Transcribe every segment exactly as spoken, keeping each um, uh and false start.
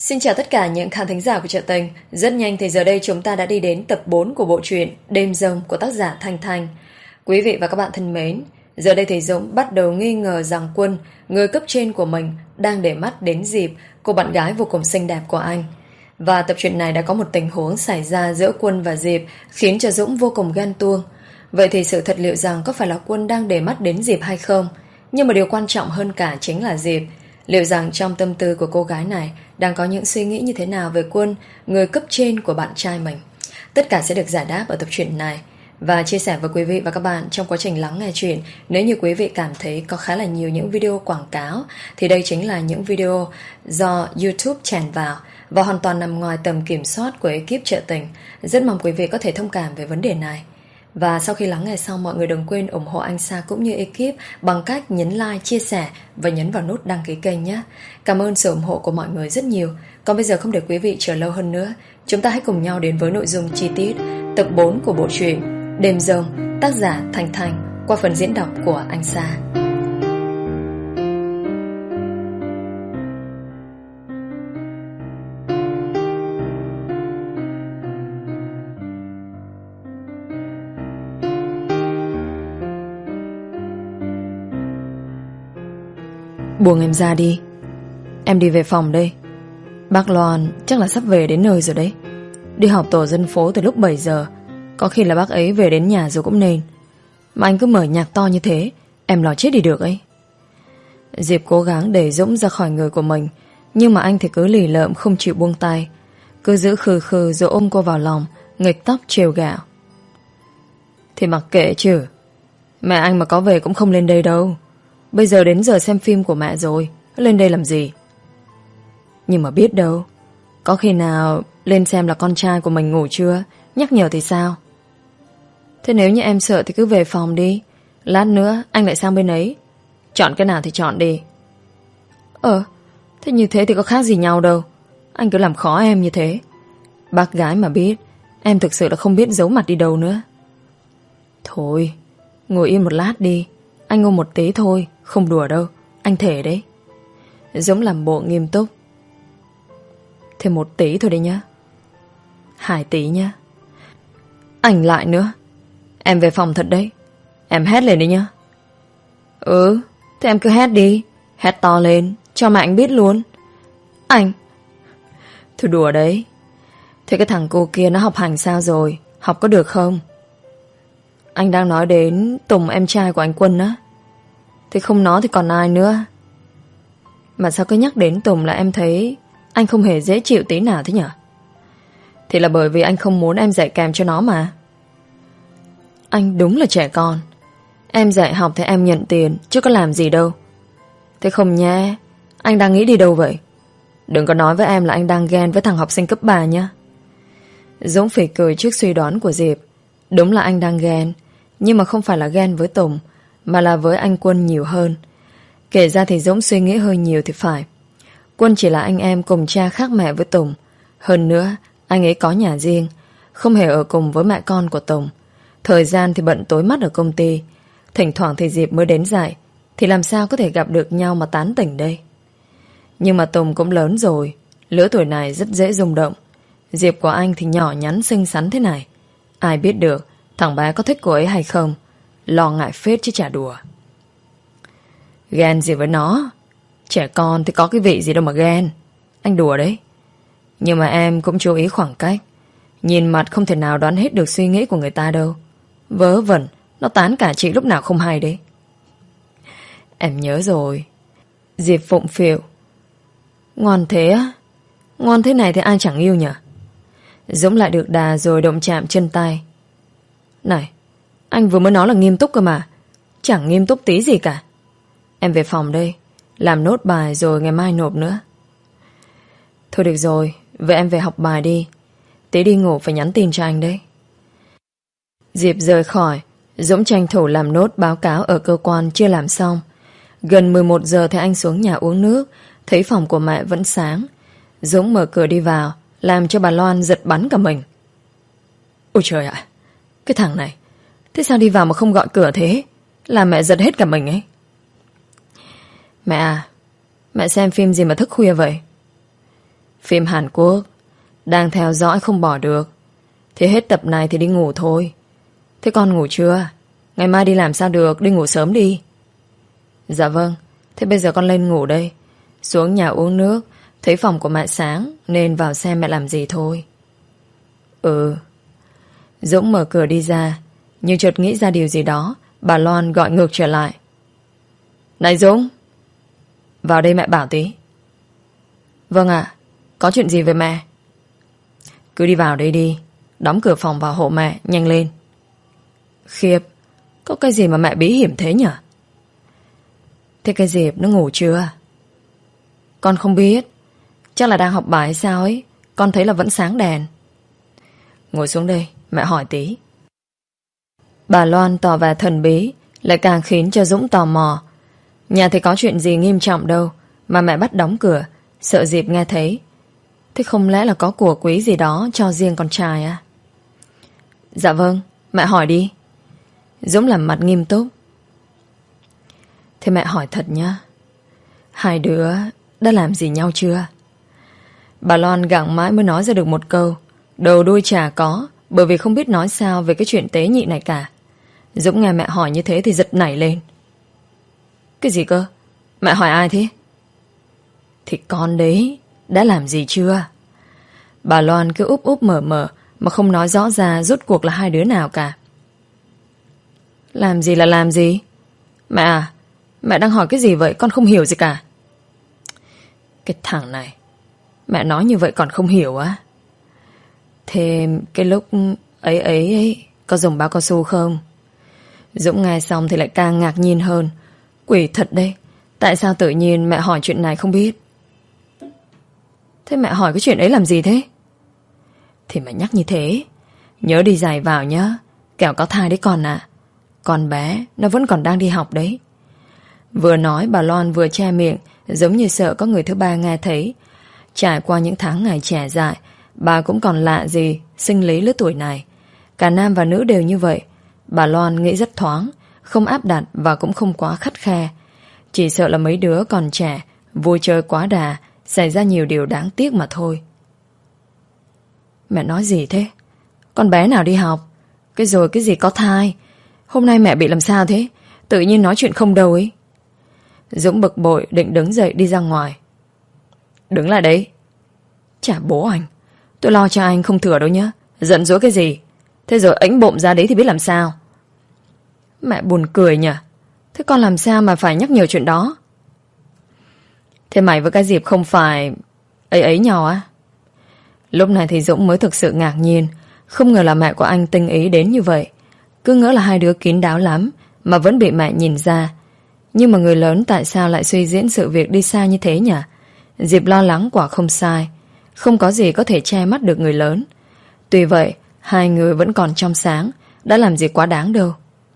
Xin chào tất cả những khán thính giả của Chợ Tình. Rất nhanh thì giờ đây chúng ta đã đi đến tập bốn của bộ truyện Đêm Rông của tác giả Thanh Thanh. Quý vị và các bạn thân mến, giờ đây thì Dũng bắt đầu nghi ngờ rằng Quân, người cấp trên của mình, đang để mắt đến Diệp, cô bạn gái vô cùng xinh đẹp của anh. Và tập truyện này đã có một tình huống xảy ra giữa Quân và Diệp khiến cho Dũng vô cùng ghen tuông. Vậy thì sự thật liệu rằng có phải là Quân đang để mắt đến Diệp hay không? Nhưng mà điều quan trọng hơn cả chính là Diệp. Liệu rằng trong tâm tư của cô gái này đang có những suy nghĩ như thế nào về Quân, người cấp trên của bạn trai mình? Tất cả sẽ được giải đáp ở tập truyện này. Và chia sẻ với quý vị và các bạn trong quá trình lắng nghe chuyện, nếu như quý vị cảm thấy có khá là nhiều những video quảng cáo, thì đây chính là những video do YouTube chèn vào và hoàn toàn nằm ngoài tầm kiểm soát của ekip Chợ Tình. Rất mong quý vị có thể thông cảm về vấn đề này. Và sau khi lắng nghe xong, mọi người đừng quên ủng hộ anh Sa cũng như ekip bằng cách nhấn like, chia sẻ và nhấn vào nút đăng ký kênh nhé. Cảm ơn sự ủng hộ của mọi người rất nhiều. Còn bây giờ không để quý vị chờ lâu hơn nữa, chúng ta hãy cùng nhau đến với nội dung chi tiết tập bốn của bộ truyện Đêm Rông, tác giả Thanh Thanh, qua phần diễn đọc của anh Sa. Buông em ra đi. Em đi về phòng đây. Bác Loan chắc là sắp về đến nơi rồi đấy. Đi họp tổ dân phố từ lúc bảy giờ. Có khi là bác ấy về đến nhà rồi cũng nên. Mà anh cứ mở nhạc to như thế, em lo chết đi được ấy. Diệp cố gắng để Dũng ra khỏi người của mình, nhưng mà anh thì cứ lì lợm không chịu buông tay. Cứ giữ khừ khừ rồi ôm cô vào lòng, nghịch tóc trêu gạo. Thì mặc kệ chứ. Mẹ anh mà có về cũng không lên đây đâu. Bây giờ đến giờ xem phim của mẹ rồi, lên đây làm gì? Nhưng mà biết đâu, có khi nào lên xem là con trai của mình ngủ chưa, nhắc nhở thì sao? Thế nếu như em sợ thì cứ về phòng đi. Lát nữa anh lại sang bên ấy. Chọn cái nào thì chọn đi. Ờ, thế như thế thì có khác gì nhau đâu. Anh cứ làm khó em như thế. Bác gái mà biết, em thực sự là không biết giấu mặt đi đâu nữa. Thôi, ngồi im một lát đi. Anh ôm một tí thôi, không đùa đâu. Anh thề đấy. Dũng làm bộ nghiêm túc. Thêm một tí thôi đấy nhá. Hai tí nhá. Anh lại nữa. Em về phòng thật đấy. Em hét lên đi nhá. Ừ, thế em cứ hét đi. Hét to lên, cho mà anh biết luôn. Anh. Thôi đùa đấy. Thế cái thằng cô kia nó học hành sao rồi? Học có được không? Anh đang nói đến Tùng, em trai của anh Quân á. Thì không nó thì còn ai nữa. Mà sao cứ nhắc đến Tùng là em thấy anh không hề dễ chịu tí nào thế nhở? Thì là bởi vì anh không muốn em dạy kèm cho nó mà. Anh đúng là trẻ con. Em dạy học thì em nhận tiền, chứ có làm gì đâu. Thế không nhé. Anh đang nghĩ đi đâu vậy? Đừng có nói với em là anh đang ghen với thằng học sinh cấp ba nhá. Dũng phì cười trước suy đoán của Diệp. Đúng là anh đang ghen, nhưng mà không phải là ghen với Tùng, mà là với anh Quân nhiều hơn. Kể ra thì Dũng suy nghĩ hơi nhiều thì phải. Quân chỉ là anh em cùng cha khác mẹ với Tùng. Hơn nữa, anh ấy có nhà riêng, không hề ở cùng với mẹ con của Tùng. Thời gian thì bận tối mắt ở công ty. Thỉnh thoảng thì Diệp mới đến dạy, thì làm sao có thể gặp được nhau mà tán tỉnh đây? Nhưng mà Tùng cũng lớn rồi, lứa tuổi này rất dễ rung động. Diệp của anh thì nhỏ nhắn xinh xắn thế này. Ai biết được thằng bé có thích cô ấy hay không? Lo ngại phết chứ chả đùa. Ghen gì với nó? Trẻ con thì có cái vị gì đâu mà ghen. Anh đùa đấy. Nhưng mà em cũng chú ý khoảng cách. Nhìn mặt không thể nào đoán hết được suy nghĩ của người ta đâu. Vớ vẩn, nó tán cả chị lúc nào không hay đấy. Em nhớ rồi. Diệp phụng phịu. Ngoan thế á? Ngoan thế này thì ai chẳng yêu nhỉ? Dũng lại được đà rồi động chạm chân tay. Này, anh vừa mới nói là nghiêm túc cơ mà. Chẳng nghiêm túc tí gì cả. Em về phòng đây, làm nốt bài rồi ngày mai nộp nữa. Thôi được rồi, vậy em về học bài đi. Tí đi ngủ phải nhắn tin cho anh đấy. Diệp rời khỏi. Dũng tranh thủ làm nốt báo cáo ở cơ quan chưa làm xong. Gần mười một giờ thì anh xuống nhà uống nước. Thấy phòng của mẹ vẫn sáng. Dũng mở cửa đi vào, làm cho bà Loan giật bắn cả mình. Ôi trời ạ, cái thằng này, thế sao đi vào mà không gọi cửa thế? Làm mẹ giật hết cả mình ấy. Mẹ à, mẹ xem phim gì mà thức khuya vậy? Phim Hàn Quốc. Đang theo dõi không bỏ được. Thế hết tập này thì đi ngủ thôi. Thế con ngủ chưa? Ngày mai đi làm sao được, đi ngủ sớm đi. Dạ vâng. Thế bây giờ con lên ngủ đây. Xuống nhà uống nước. Thấy phòng của mẹ sáng nên vào xem mẹ làm gì thôi. Ừ. Dũng mở cửa đi ra, nhưng chợt nghĩ ra điều gì đó. Bà Loan gọi ngược trở lại. Này Dũng, vào đây mẹ bảo tí. Vâng ạ. Có chuyện gì về mẹ? Cứ đi vào đây đi. Đóng cửa phòng vào hộ mẹ, nhanh lên. Khiếp, có cái gì mà mẹ bí hiểm thế nhỉ? Thế cái Diệp nó ngủ chưa? Con không biết. Chắc là đang học bài hay sao ấy. Con thấy là vẫn sáng đèn. Ngồi xuống đây, mẹ hỏi tí. Bà Loan tỏ vẻ thần bí, lại càng khiến cho Dũng tò mò. Nhà thì có chuyện gì nghiêm trọng đâu mà mẹ bắt đóng cửa, sợ Diệp nghe thấy. Thế không lẽ là có của quý gì đó cho riêng con trai à? Dạ vâng, mẹ hỏi đi. Dũng làm mặt nghiêm túc. Thế mẹ hỏi thật nhá, hai đứa đã làm gì nhau chưa? Bà Loan gặng mãi mới nói ra được một câu. Đầu đuôi chả có, bởi vì không biết nói sao về cái chuyện tế nhị này cả. Dũng nghe mẹ hỏi như thế thì giật nảy lên. Cái gì cơ? Mẹ hỏi ai thế? Thì con đấy đã làm gì chưa? Bà Loan cứ úp úp mở mở mà không nói rõ ra rốt cuộc là hai đứa nào cả. Làm gì là làm gì? Mẹ à, mẹ đang hỏi cái gì vậy? Con không hiểu gì cả. Cái thằng này, mẹ nói như vậy còn không hiểu á? Thế cái lúc ấy ấy ấy có dùng bao cao su không? Dũng nghe xong thì lại càng ngạc nhiên hơn. Quỷ thật đấy, tại sao tự nhiên mẹ hỏi chuyện này không biết? Thế mẹ hỏi cái chuyện ấy làm gì thế? Thì mẹ nhắc như thế, nhớ đi giày vào nhá, kẻo có thai đấy con ạ. À. Con bé nó vẫn còn đang đi học đấy. Vừa nói bà Loan vừa che miệng, giống như sợ có người thứ ba nghe thấy. Trải qua những tháng ngày trẻ dại, bà cũng còn lạ gì sinh lý lứa tuổi này. Cả nam và nữ đều như vậy. Bà Loan nghĩ rất thoáng, không áp đặt và cũng không quá khắt khe. Chỉ sợ là mấy đứa còn trẻ, vui chơi quá đà, xảy ra nhiều điều đáng tiếc mà thôi. Mẹ nói gì thế? Con bé nào đi học? Cái rồi cái gì có thai? Hôm nay mẹ bị làm sao thế? Tự nhiên nói chuyện không đâu ấy. Dũng bực bội định đứng dậy đi ra ngoài. Đứng lại đấy. Chả bố anh, tôi lo cho anh không thừa đâu nhá. Giận dỗi cái gì? Thế rồi ẵnh bộm ra đấy thì biết làm sao? Mẹ buồn cười nhỉ. Thế con làm sao mà phải nhắc nhiều chuyện đó? Thế mày với cái Diệp không phải ấy ấy nhau á? Lúc này thì Dũng mới thực sự ngạc nhiên. Không ngờ là mẹ của anh tinh ý đến như vậy. Cứ ngỡ là hai đứa kín đáo lắm mà vẫn bị mẹ nhìn ra. Nhưng mà người lớn tại sao lại suy diễn sự việc đi xa như thế nhỉ? Diệp lo lắng quả không sai. Không có gì có thể che mắt được người lớn. Tuy vậy, hai người vẫn còn trong sáng, đã làm gì quá đáng đâu.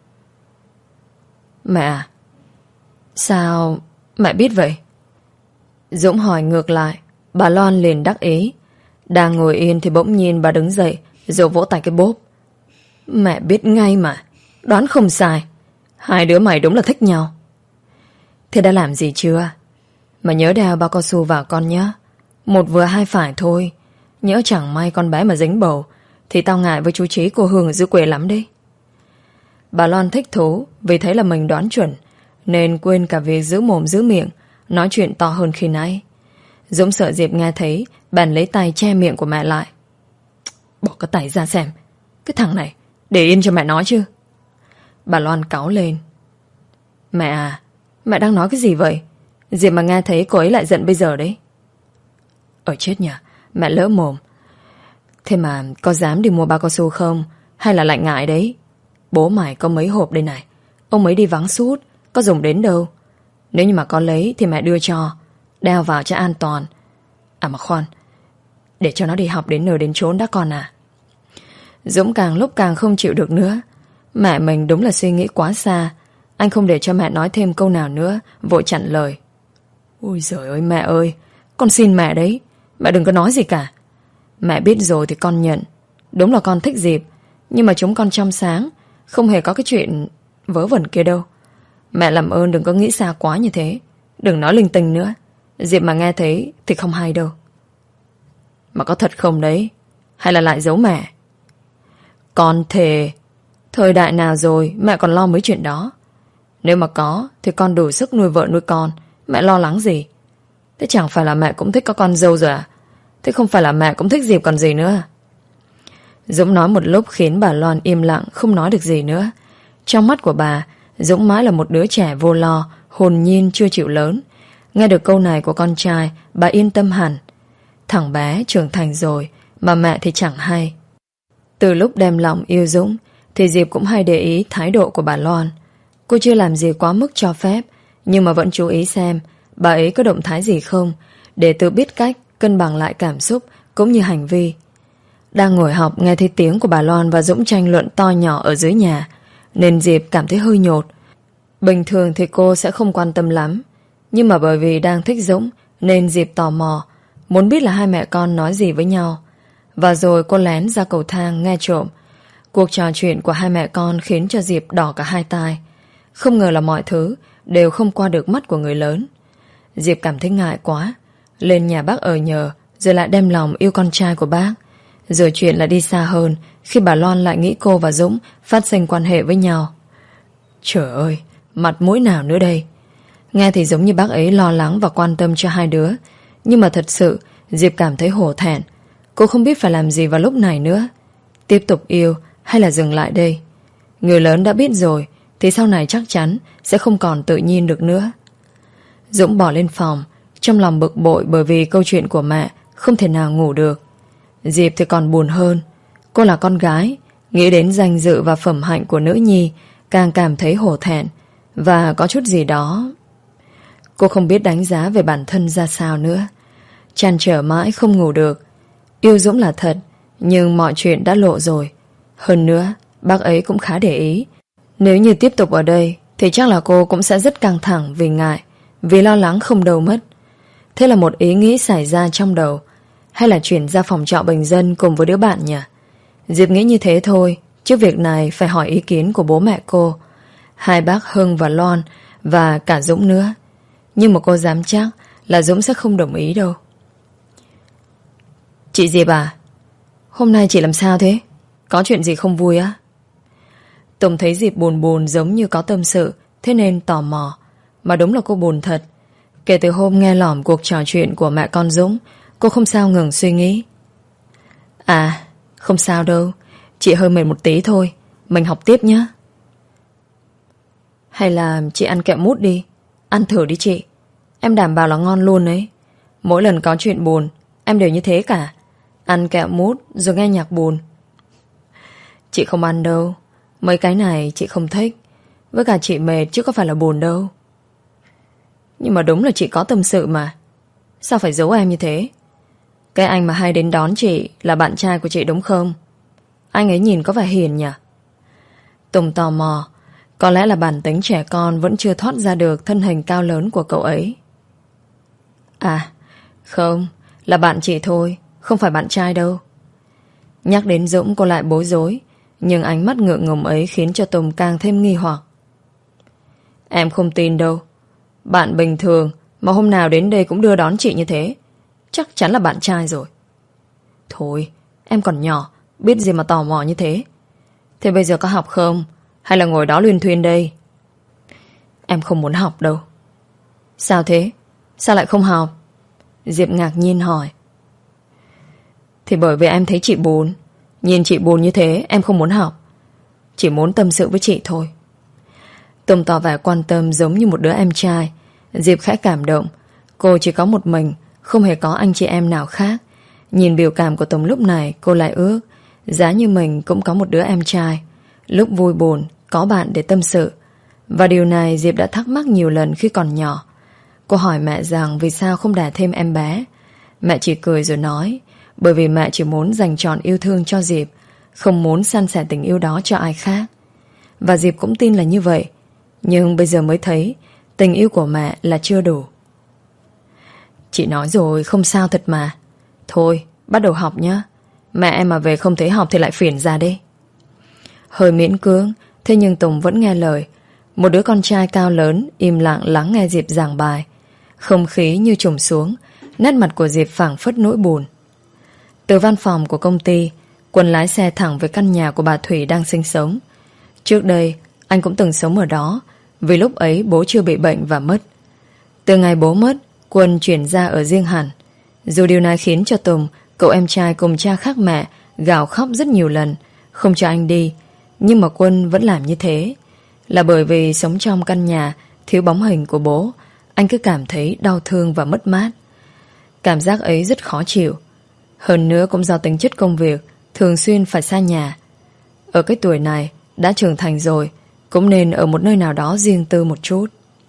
Mẹ à, sao mẹ biết vậy? Dũng hỏi ngược lại. Bà Loan liền đắc ý. Đang ngồi yên thì bỗng nhiên bà đứng dậy, rồi vỗ tay cái bốp. Mẹ biết ngay mà, đoán không sai. Hai đứa mày đúng là thích nhau. Thế đã làm gì chưa? Mà nhớ đeo bao cao su vào con nhé. Một vừa hai phải thôi. Nhớ chẳng may con bé mà dính bầu thì tao ngại với chú Trí cô Hương ở dưới quê lắm đấy. Bà Loan thích thú vì thấy là mình đoán chuẩn, nên quên cả việc giữ mồm giữ miệng, nói chuyện to hơn khi nãy. Dũng sợ Diệp nghe thấy, bèn lấy tay che miệng của mẹ lại. Bỏ cái tay ra xem. Cái thằng này, để yên cho mẹ nói chứ. Bà Loan cáu lên. Mẹ à, mẹ đang nói cái gì vậy? Diệp mà nghe thấy cô ấy lại giận bây giờ đấy. Ở chết nhỉ, mẹ lỡ mồm. Thế mà có dám đi mua bao cao su không? Hay là lạnh ngại đấy? Bố mày có mấy hộp đây này. Ông ấy đi vắng suốt, có dùng đến đâu. Nếu như mà có lấy thì mẹ đưa cho, đeo vào cho an toàn. À mà khoan, để cho nó đi học đến nơi đến chốn đã con à. Dũng càng lúc càng không chịu được nữa. Mẹ mình đúng là suy nghĩ quá xa. Anh không để cho mẹ nói thêm câu nào nữa, vội chặn lời. Ôi giời ơi mẹ ơi, con xin mẹ đấy, mẹ đừng có nói gì cả. Mẹ biết rồi thì con nhận. Đúng là con thích Diệp, nhưng mà chúng con trong sáng, không hề có cái chuyện vớ vẩn kia đâu. Mẹ làm ơn đừng có nghĩ xa quá như thế. Đừng nói linh tinh nữa. Diệp mà nghe thấy thì không hay đâu. Mà có thật không đấy? Hay là lại giấu mẹ? Con thề, thời đại nào rồi mẹ còn lo mấy chuyện đó. Nếu mà có thì con đủ sức nuôi vợ nuôi con, mẹ lo lắng gì? Thế chẳng phải là mẹ cũng thích có con dâu rồi à? Thế không phải là mẹ cũng thích Diệp còn gì nữa? Dũng nói một lúc khiến bà Loan im lặng, không nói được gì nữa. Trong mắt của bà, Dũng mãi là một đứa trẻ vô lo, hồn nhiên chưa chịu lớn. Nghe được câu này của con trai, bà yên tâm hẳn. Thằng bé trưởng thành rồi mà mẹ thì chẳng hay. Từ lúc đem lòng yêu Dũng thì Diệp cũng hay để ý thái độ của bà Loan. Cô chưa làm gì quá mức cho phép, nhưng mà vẫn chú ý xem bà ấy có động thái gì không, để tự biết cách cân bằng lại cảm xúc cũng như hành vi. Đang ngồi học nghe thấy tiếng của bà Loan và Dũng tranh luận to nhỏ ở dưới nhà, nên Diệp cảm thấy hơi nhột. Bình thường thì cô sẽ không quan tâm lắm, nhưng mà bởi vì đang thích Dũng nên Diệp tò mò, muốn biết là hai mẹ con nói gì với nhau. Và rồi cô lén ra cầu thang nghe trộm. Cuộc trò chuyện của hai mẹ con khiến cho Diệp đỏ cả hai tai. Không ngờ là mọi thứ đều không qua được mắt của người lớn. Diệp cảm thấy ngại quá, lên nhà bác ở nhờ, rồi lại đem lòng yêu con trai của bác. Rồi chuyện lại đi xa hơn khi bà Loan lại nghĩ cô và Dũng phát sinh quan hệ với nhau. Trời ơi, mặt mũi nào nữa đây? Nghe thì giống như bác ấy lo lắng và quan tâm cho hai đứa, nhưng mà thật sự Diệp cảm thấy hổ thẹn. Cô không biết phải làm gì vào lúc này nữa. Tiếp tục yêu hay là dừng lại đây? Người lớn đã biết rồi thì sau này chắc chắn sẽ không còn tự nhiên được nữa. Dũng bỏ lên phòng, trong lòng bực bội bởi vì câu chuyện của mẹ không thể nào ngủ được. Diệp thì còn buồn hơn. Cô là con gái, nghĩ đến danh dự và phẩm hạnh của nữ nhi, càng cảm thấy hổ thẹn và có chút gì đó. Cô không biết đánh giá về bản thân ra sao nữa. Trăn trở mãi không ngủ được. Yêu Dũng là thật, nhưng mọi chuyện đã lộ rồi. Hơn nữa, bác ấy cũng khá để ý. Nếu như tiếp tục ở đây thì chắc là cô cũng sẽ rất căng thẳng vì ngại, vì lo lắng không đâu mất. Thế là một ý nghĩ xảy ra trong đầu. Hay là chuyển ra phòng trọ bình dân cùng với đứa bạn nhỉ? Diệp nghĩ như thế thôi. Trước việc này phải hỏi ý kiến của bố mẹ cô, hai bác Hưng và Loan, và cả Dũng nữa. Nhưng mà cô dám chắc là Dũng sẽ không đồng ý đâu. Chị Diệp à, hôm nay chị làm sao thế? Có chuyện gì không vui á? Tùng thấy Diệp buồn buồn giống như có tâm sự, thế nên tò mò. Mà đúng là cô buồn thật. Kể từ hôm nghe lỏm cuộc trò chuyện của mẹ con Dũng, cô không sao ngừng suy nghĩ. À, không sao đâu, chị hơi mệt một tí thôi. Mình học tiếp nhé. Hay là chị ăn kẹo mút đi. Ăn thử đi chị, em đảm bảo là ngon luôn đấy. Mỗi lần có chuyện buồn em đều như thế cả. Ăn kẹo mút rồi nghe nhạc buồn. Chị không ăn đâu, mấy cái này chị không thích. Với cả chị mệt chứ có phải là buồn đâu. Nhưng mà đúng là chị có tâm sự mà. Sao phải giấu em như thế? Cái anh mà hay đến đón chị là bạn trai của chị đúng không? Anh ấy nhìn có vẻ hiền nhỉ? Tùng tò mò. Có lẽ là bản tính trẻ con vẫn chưa thoát ra được thân hình cao lớn của cậu ấy. À, không, là bạn chị thôi, không phải bạn trai đâu. Nhắc đến Dũng cô lại bối rối, nhưng ánh mắt ngượng ngùng ấy khiến cho Tùng càng thêm nghi hoặc. Em không tin đâu. Bạn bình thường mà hôm nào đến đây cũng đưa đón chị như thế, chắc chắn là bạn trai rồi. Thôi, em còn nhỏ, biết gì mà tò mò như thế. Thế bây giờ có học không? Hay là ngồi đó luyên thuyên đây? Em không muốn học đâu. Sao thế? Sao lại không học? Diệp ngạc nhiên hỏi. Thì bởi vì em thấy chị buồn. Nhìn chị buồn như thế em không muốn học. Chỉ muốn tâm sự với chị thôi. Tùng tỏ vẻ quan tâm giống như một đứa em trai. Diệp khẽ cảm động. Cô chỉ có một mình, không hề có anh chị em nào khác. Nhìn biểu cảm của Tùng lúc này, cô lại ước giá như mình cũng có một đứa em trai, lúc vui buồn có bạn để tâm sự. Và điều này Diệp đã thắc mắc nhiều lần khi còn nhỏ. Cô hỏi mẹ rằng vì sao không đẻ thêm em bé. Mẹ chỉ cười rồi nói bởi vì mẹ chỉ muốn dành trọn yêu thương cho Diệp, không muốn san sẻ tình yêu đó cho ai khác. Và Diệp cũng tin là như vậy. Nhưng bây giờ mới thấy tình yêu của mẹ là chưa đủ. Chị nói rồi, không sao thật mà. Thôi, bắt đầu học nhé. Mẹ em mà về không thấy học thì lại phiền ra đi. Hơi miễn cưỡng, thế nhưng Tùng vẫn nghe lời. Một đứa con trai cao lớn im lặng lắng nghe Diệp giảng bài. Không khí như trùng xuống, nét mặt của Diệp phảng phất nỗi buồn. Từ văn phòng của công ty, Quân lái xe thẳng về căn nhà của bà Thủy đang sinh sống. Trước đây anh cũng từng sống ở đó, vì lúc ấy bố chưa bị bệnh và mất. Từ ngày bố mất, Quân chuyển ra ở riêng hẳn. Dù điều này khiến cho Tùng, cậu em trai cùng cha khác mẹ, gào khóc rất nhiều lần, không cho anh đi. Nhưng mà Quân vẫn làm như thế. Là bởi vì sống trong căn nhà thiếu bóng hình của bố, anh cứ cảm thấy đau thương và mất mát. Cảm giác ấy rất khó chịu. Hơn nữa cũng do tính chất công việc thường xuyên phải xa nhà. Ở cái tuổi này đã trưởng thành rồi, cũng nên ở một nơi nào đó riêng tư một chút.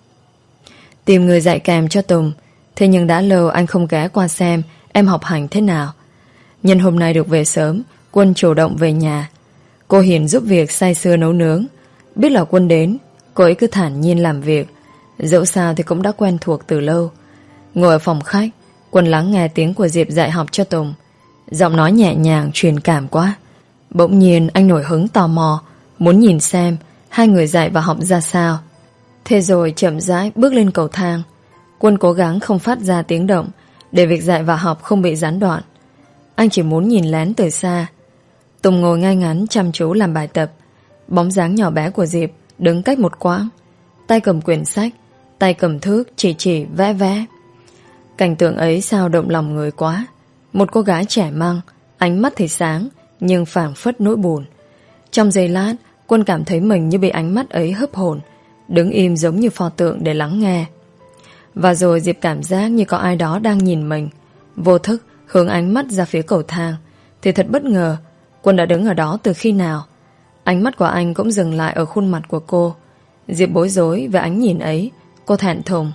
Tìm người dạy kèm cho Tùng. Thế nhưng đã lâu anh không ghé qua xem em học hành thế nào. Nhân hôm nay được về sớm, Quân chủ động về nhà. Cô Hiền giúp việc say sưa nấu nướng. Biết là Quân đến, cô ấy cứ thản nhiên làm việc. Dẫu sao thì cũng đã quen thuộc từ lâu. Ngồi ở phòng khách, Quân lắng nghe tiếng của Diệp dạy học cho Tùng. Giọng nói nhẹ nhàng truyền cảm quá. Bỗng nhiên anh nổi hứng tò mò, muốn nhìn xem hai người dạy và học ra sao. Thế rồi chậm rãi bước lên cầu thang. Quân cố gắng không phát ra tiếng động, để việc dạy và học không bị gián đoạn. Anh chỉ muốn nhìn lén từ xa. Tùng ngồi ngay ngắn chăm chú làm bài tập. Bóng dáng nhỏ bé của Diệp đứng cách một quãng, tay cầm quyển sách, tay cầm thước chỉ chỉ vẽ vẽ. Cảnh tượng ấy sao động lòng người quá. Một cô gái trẻ măng, ánh mắt thì sáng, nhưng phảng phất nỗi buồn. Trong giây lát, Quân cảm thấy mình như bị ánh mắt ấy hấp hồn, đứng im giống như pho tượng để lắng nghe. Và rồi Diệp cảm giác như có ai đó đang nhìn mình. Vô thức hướng ánh mắt ra phía cầu thang. Thì thật bất ngờ, Quân đã đứng ở đó từ khi nào. Ánh mắt của anh cũng dừng lại ở khuôn mặt của cô. Diệp bối rối về ánh nhìn ấy. Cô thẹn thùng.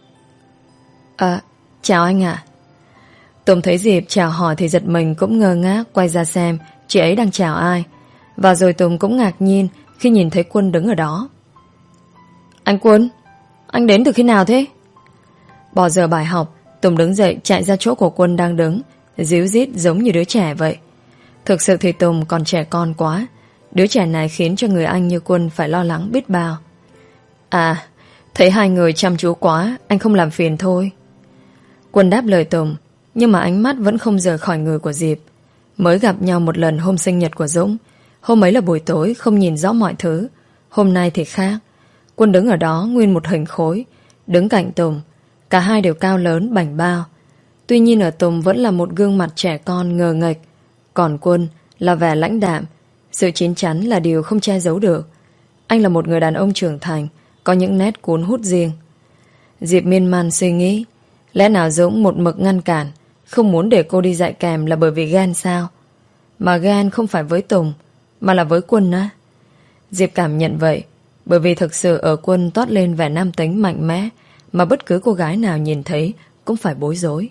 À, chào anh ạ. Tùng thấy Diệp chào hỏi thì giật mình, cũng ngơ ngác quay ra xem chị ấy đang chào ai. Và rồi Tùng cũng ngạc nhiên khi nhìn thấy Quân đứng ở đó. Anh Quân, anh đến từ khi nào thế? Bỏ giờ bài học, Tùng đứng dậy chạy ra chỗ của Quân đang đứng, díu dít giống như đứa trẻ vậy. Thực sự thì Tùng còn trẻ con quá. Đứa trẻ này khiến cho người anh như Quân phải lo lắng biết bao. À, thấy hai người chăm chú quá, anh không làm phiền thôi. Quân đáp lời Tùng, nhưng mà ánh mắt vẫn không rời khỏi người của Diệp. Mới gặp nhau một lần hôm sinh nhật của Dũng. Hôm ấy là buổi tối, không nhìn rõ mọi thứ. Hôm nay thì khác. Quân đứng ở đó nguyên một hình khối, đứng cạnh Tùng. Cả hai đều cao lớn, bảnh bao. Tuy nhiên ở Tùng vẫn là một gương mặt trẻ con ngờ nghệch, còn Quân là vẻ lãnh đạm. Sự chín chắn là điều không che giấu được. Anh là một người đàn ông trưởng thành, có những nét cuốn hút riêng. Diệp miên man suy nghĩ, lẽ nào Dũng một mực ngăn cản, không muốn để cô đi dạy kèm là bởi vì ghen sao? Mà ghen không phải với Tùng, mà là với Quân á. Diệp cảm nhận vậy, bởi vì thực sự ở Quân toát lên vẻ nam tính mạnh mẽ, mà bất cứ cô gái nào nhìn thấy cũng phải bối rối.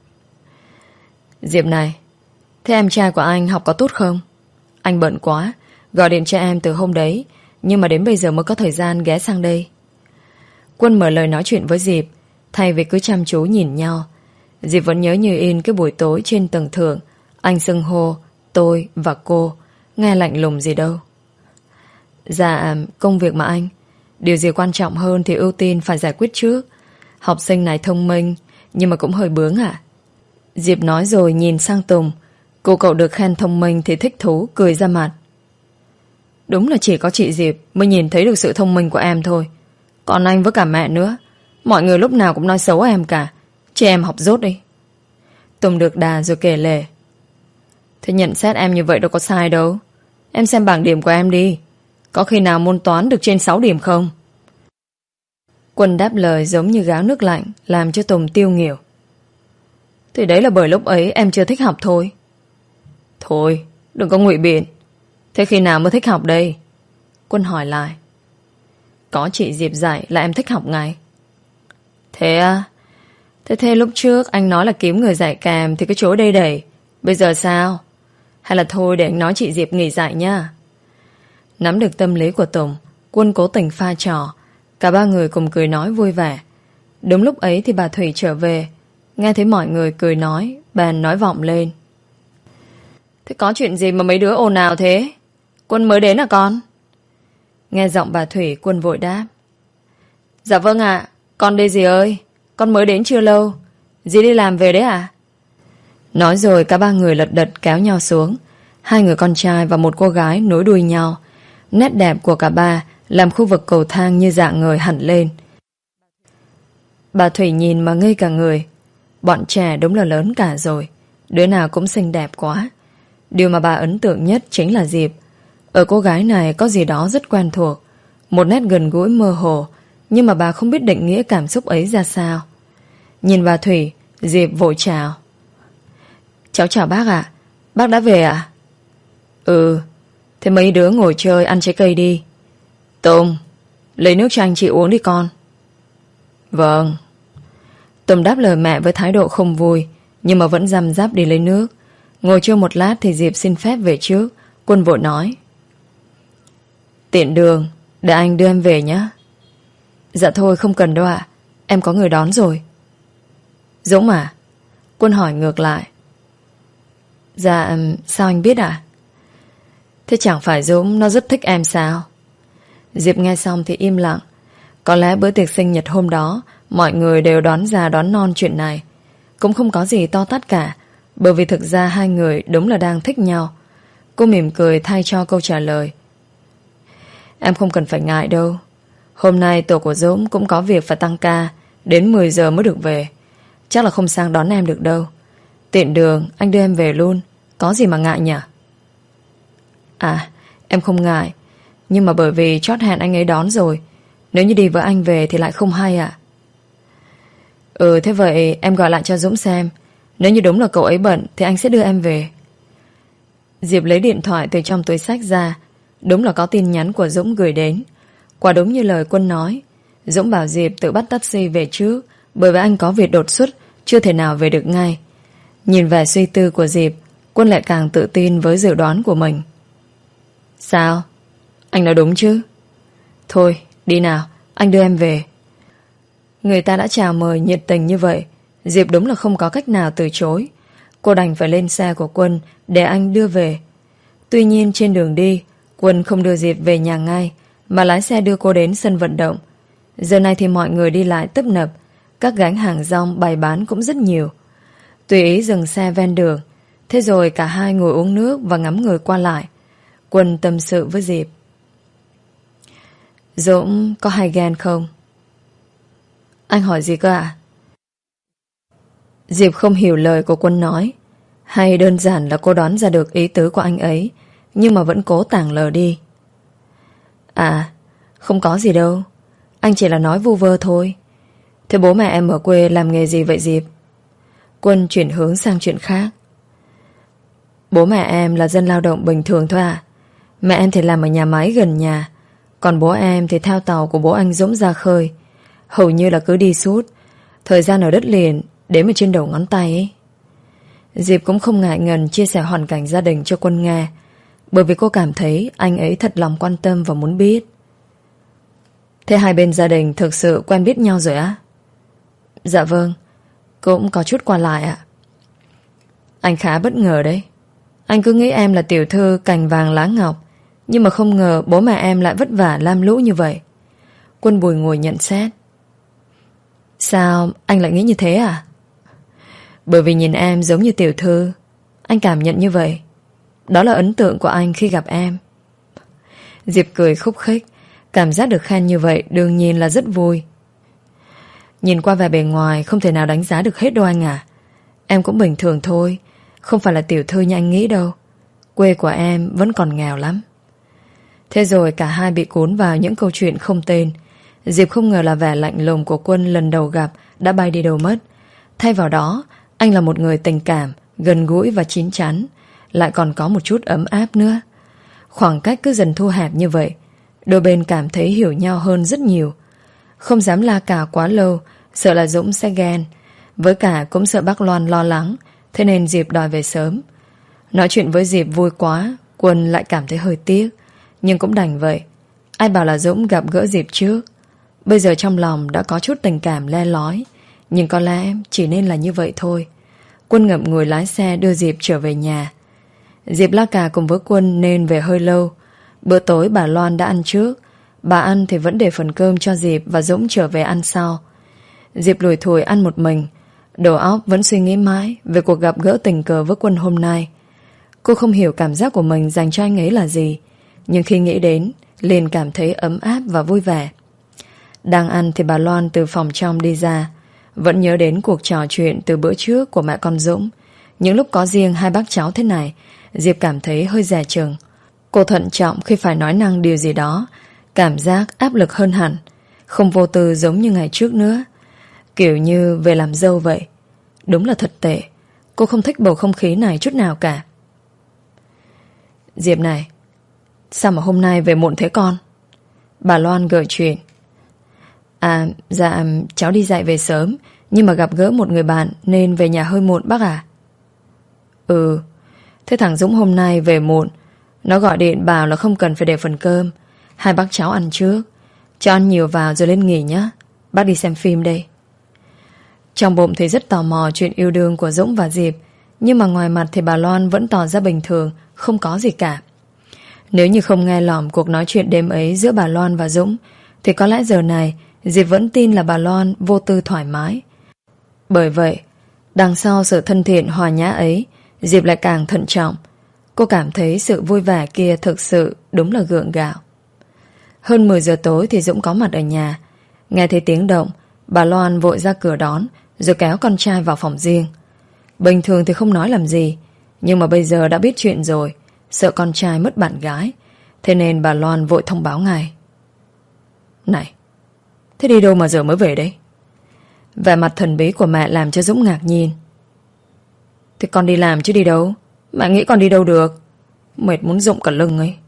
Diệp này, thế em trai của anh học có tốt không? Anh bận quá, gọi điện cho em từ hôm đấy, nhưng mà đến bây giờ mới có thời gian ghé sang đây. Quân mở lời nói chuyện với Diệp, thay vì cứ chăm chú nhìn nhau. Diệp vẫn nhớ như in cái buổi tối trên tầng thượng, anh xưng hô tôi và cô, nghe lạnh lùng gì đâu. Dạ, công việc mà anh. Điều gì quan trọng hơn thì ưu tiên phải giải quyết trước. Học sinh này thông minh, nhưng mà cũng hơi bướng à? Diệp nói rồi nhìn sang Tùng. Cô cậu được khen thông minh thì thích thú, cười ra mặt. Đúng là chỉ có chị Diệp mới nhìn thấy được sự thông minh của em thôi. Còn anh với cả mẹ nữa, mọi người lúc nào cũng nói xấu em cả. Chị em học dốt đi. Tùng được đà rồi kể lể. Thế nhận xét em như vậy đâu có sai đâu. Em xem bảng điểm của em đi. Có khi nào môn toán được trên sáu điểm không? Quân đáp lời giống như gáo nước lạnh, làm cho Tùng tiêu nghỉu. Thì đấy là bởi lúc ấy em chưa thích học thôi. Thôi, đừng có ngụy biện. Thế khi nào mới thích học đây? Quân hỏi lại. Có chị Diệp dạy là em thích học ngay. Thế à? Thế thế lúc trước anh nói là kiếm người dạy kèm thì cái chỗ đây đầy. Bây giờ sao? Hay là thôi để anh nói chị Diệp nghỉ dạy nha. Nắm được tâm lý của Tùng, Quân cố tình pha trò. Cả ba người cùng cười nói vui vẻ. Đúng lúc ấy thì bà Thủy trở về. Nghe thấy mọi người cười nói, bèn nói vọng lên. Thế có chuyện gì mà mấy đứa ồn ào thế? Quân mới đến à con? Nghe giọng bà Thủy, Quân vội đáp. Dạ vâng ạ, con đây dì ơi. Con mới đến chưa lâu. Dì đi làm về đấy à? Nói rồi cả ba người lật đật kéo nhau xuống. Hai người con trai và một cô gái nối đuôi nhau. Nét đẹp của cả ba làm khu vực cầu thang như dạng người hẳn lên. Bà Thủy nhìn mà ngây cả người. Bọn trẻ đúng là lớn cả rồi, đứa nào cũng xinh đẹp quá. Điều mà bà ấn tượng nhất chính là Diệp. Ở cô gái này có gì đó rất quen thuộc, một nét gần gũi mơ hồ, nhưng mà bà không biết định nghĩa cảm xúc ấy ra sao. Nhìn bà Thủy, Diệp vội chào. Cháu chào bác ạ. Bác đã về ạ? À? Ừ. Thế mấy đứa ngồi chơi ăn trái cây đi. Tùng, lấy nước cho anh chị uống đi con. Vâng. Tùng đáp lời mẹ với thái độ không vui, nhưng mà vẫn răm rắp đi lấy nước. Ngồi chưa một lát thì Diệp xin phép về trước. Quân vội nói. Tiện đường, để anh đưa em về nhé. Dạ thôi không cần đâu ạ. Em có người đón rồi. Dũng à? Quân hỏi ngược lại. Dạ sao anh biết ạ? À? Thế chẳng phải Dũng nó rất thích em sao? Diệp nghe xong thì im lặng. Có lẽ bữa tiệc sinh nhật hôm đó mọi người đều đón già đón non chuyện này. Cũng không có gì to tát cả, bởi vì thực ra hai người đúng là đang thích nhau. Cô mỉm cười thay cho câu trả lời. Em không cần phải ngại đâu. Hôm nay tổ của Dũng cũng có việc phải tăng ca, đến mười giờ mới được về. Chắc là không sang đón em được đâu. Tiện đường anh đưa em về luôn. Có gì mà ngại nhỉ? À, em không ngại, nhưng mà bởi vì chót hẹn anh ấy đón rồi. Nếu như đi với anh về thì lại không hay ạ. Ừ, thế vậy em gọi lại cho Dũng xem. Nếu như đúng là cậu ấy bận thì anh sẽ đưa em về. Diệp lấy điện thoại từ trong túi xách ra. Đúng là có tin nhắn của Dũng gửi đến. Quả đúng như lời Quân nói, Dũng bảo Diệp tự bắt taxi về trước, bởi vì anh có việc đột xuất, chưa thể nào về được ngay. Nhìn vẻ suy tư của Diệp, Quân lại càng tự tin với dự đoán của mình. Sao? Anh nói đúng chứ? Thôi, đi nào, anh đưa em về. Người ta đã chào mời nhiệt tình như vậy, Diệp đúng là không có cách nào từ chối. Cô đành phải lên xe của Quân để anh đưa về. Tuy nhiên trên đường đi, Quân không đưa Diệp về nhà ngay, mà lái xe đưa cô đến sân vận động. Giờ này thì mọi người đi lại tấp nập, các gánh hàng rong bày bán cũng rất nhiều. Tùy ý dừng xe ven đường. Thế rồi cả hai ngồi uống nước và ngắm người qua lại. Quân tâm sự với Diệp. Dũng có hay ghen không? Anh hỏi gì cơ ạ? À? Diệp không hiểu lời của Quân nói. Hay đơn giản là cô đoán ra được ý tứ của anh ấy, nhưng mà vẫn cố tảng lờ đi. À, không có gì đâu. Anh chỉ là nói vu vơ thôi. Thế bố mẹ em ở quê làm nghề gì vậy Diệp? Quân chuyển hướng sang chuyện khác. Bố mẹ em là dân lao động bình thường thôi à. Mẹ em thì làm ở nhà máy gần nhà, còn bố em thì theo tàu của bố anh Dũng ra khơi. Hầu như là cứ đi suốt, thời gian ở đất liền đếm ở trên đầu ngón tay ấy. Diệp cũng không ngại ngần chia sẻ hoàn cảnh gia đình cho Quân nghe, bởi vì cô cảm thấy anh ấy thật lòng quan tâm và muốn biết. Thế hai bên gia đình thực sự quen biết nhau rồi á? Dạ vâng, cũng có chút qua lại ạ. Anh khá bất ngờ đấy. Anh cứ nghĩ em là tiểu thư cành vàng lá ngọc, nhưng mà không ngờ bố mẹ em lại vất vả lam lũ như vậy. Quân bùi ngồi nhận xét. Sao anh lại nghĩ như thế à? Bởi vì nhìn em giống như tiểu thư, anh cảm nhận như vậy. Đó là ấn tượng của anh khi gặp em. Diệp cười khúc khích. Cảm giác được khen như vậy đương nhiên là rất vui. Nhìn qua vẻ bề ngoài không thể nào đánh giá được hết đâu anh à. Em cũng bình thường thôi, không phải là tiểu thư như anh nghĩ đâu. Quê của em vẫn còn nghèo lắm. Thế rồi cả hai bị cuốn vào những câu chuyện không tên. Diệp không ngờ là vẻ lạnh lùng của Quân lần đầu gặp đã bay đi đâu mất. Thay vào đó, anh là một người tình cảm, gần gũi và chín chắn, lại còn có một chút ấm áp nữa. Khoảng cách cứ dần thu hẹp như vậy, đôi bên cảm thấy hiểu nhau hơn rất nhiều. Không dám la cà quá lâu, sợ là Dũng sẽ ghen. Với cả cũng sợ bác Loan lo lắng, thế nên Diệp đòi về sớm. Nói chuyện với Diệp vui quá, Quân lại cảm thấy hơi tiếc, nhưng cũng đành vậy. Ai bảo là Dũng gặp gỡ Diệp trước. Bây giờ trong lòng đã có chút tình cảm le lói, nhưng có lẽ chỉ nên là như vậy thôi. Quân ngậm ngùi lái xe đưa Diệp trở về nhà. Diệp la cà cùng với Quân nên về hơi lâu. Bữa tối bà Loan đã ăn trước, bà ăn thì vẫn để phần cơm cho Diệp và Dũng trở về ăn sau. Diệp lủi thủi ăn một mình. Đầu óc vẫn suy nghĩ mãi về cuộc gặp gỡ tình cờ với Quân hôm nay. Cô không hiểu cảm giác của mình dành cho anh ấy là gì, nhưng khi nghĩ đến liền cảm thấy ấm áp và vui vẻ. Đang ăn thì bà Loan từ phòng trong đi ra, vẫn nhớ đến cuộc trò chuyện từ bữa trước của mẹ con Dũng. Những lúc có riêng hai bác cháu thế này, Diệp cảm thấy hơi dè chừng. Cô thận trọng khi phải nói năng điều gì đó, cảm giác áp lực hơn hẳn, không vô tư giống như ngày trước nữa, kiểu như về làm dâu vậy. Đúng là thật tệ. Cô không thích bầu không khí này chút nào cả. Diệp này, sao mà hôm nay về muộn thế con? Bà Loan gợi chuyện. À, dạ, cháu đi dạy về sớm, nhưng mà gặp gỡ một người bạn nên về nhà hơi muộn bác à? Ừ, thế thằng Dũng hôm nay về muộn. Nó gọi điện bảo là không cần phải để phần cơm, hai bác cháu ăn trước. Cho ăn nhiều vào rồi lên nghỉ nhé. Bác đi xem phim đây. Trong bụng thì rất tò mò chuyện yêu đương của Dũng và Diệp, nhưng mà ngoài mặt thì bà Loan vẫn tỏ ra bình thường, không có gì cả. Nếu như không nghe lỏm cuộc nói chuyện đêm ấy giữa bà Loan và Dũng, thì có lẽ giờ này Diệp vẫn tin là bà Loan vô tư thoải mái. Bởi vậy, đằng sau sự thân thiện hòa nhã ấy, Diệp lại càng thận trọng. Cô cảm thấy sự vui vẻ kia thực sự đúng là gượng gạo. Hơn mười giờ tối thì Dũng có mặt ở nhà. Nghe thấy tiếng động, bà Loan vội ra cửa đón, rồi kéo con trai vào phòng riêng. Bình thường thì không nói làm gì, nhưng mà bây giờ đã biết chuyện rồi, sợ con trai mất bạn gái, thế nên bà Loan vội thông báo ngay. Này, thế đi đâu mà giờ mới về đấy? Vẻ mặt thần bí của mẹ làm cho Dũng ngạc nhiên. Thì con đi làm chứ đi đâu? Mẹ nghĩ con đi đâu được? Mệt muốn rụng cả lưng ấy.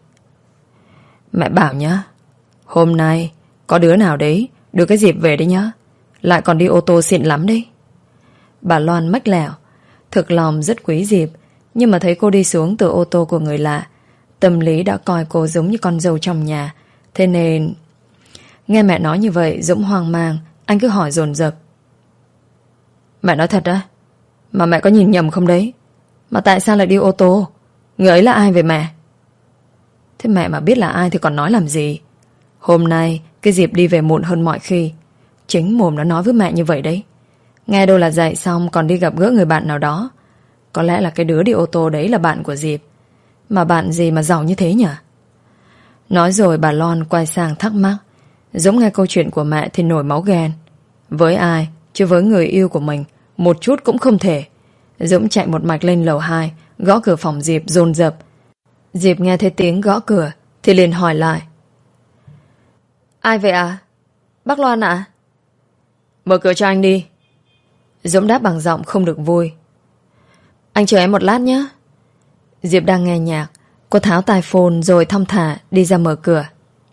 Mẹ bảo nhá, hôm nay có đứa nào đấy đưa cái Diệp về đấy nhá, lại còn đi ô tô xịn lắm đấy. Bà Loan mách lẻo. Thực lòng rất quý Diệp, nhưng mà thấy cô đi xuống từ ô tô của người lạ, tâm lý đã coi cô giống như con dâu trong nhà, thế nên... Nghe mẹ nói như vậy, Dũng hoang mang. Anh cứ hỏi dồn dập. Mẹ nói thật á? Mà mẹ có nhìn nhầm không đấy? Mà tại sao lại đi ô tô? Người ấy là ai vậy mẹ? Thế mẹ mà biết là ai thì còn nói làm gì? Hôm nay cái Diệp đi về muộn hơn mọi khi. Chính mồm nó nói với mẹ như vậy đấy. Nghe đâu là dạy xong còn đi gặp gỡ người bạn nào đó. Có lẽ là cái đứa đi ô tô đấy là bạn của Diệp. Mà bạn gì mà giàu như thế nhỉ? Nói rồi bà Loan quay sang thắc mắc. Dũng nghe câu chuyện của mẹ thì nổi máu ghen. Với ai, chứ với người yêu của mình, một chút cũng không thể. Dũng chạy một mạch lên lầu hai, gõ cửa phòng Diệp dồn dập. Diệp nghe thấy tiếng gõ cửa thì liền hỏi lại. Ai vậy à? Bác Loan ạ? À? Mở cửa cho anh đi. Dũng đáp bằng giọng không được vui. Anh chờ em một lát nhé. Diệp đang nghe nhạc. Cô tháo tai phone rồi thong thả đi ra mở cửa.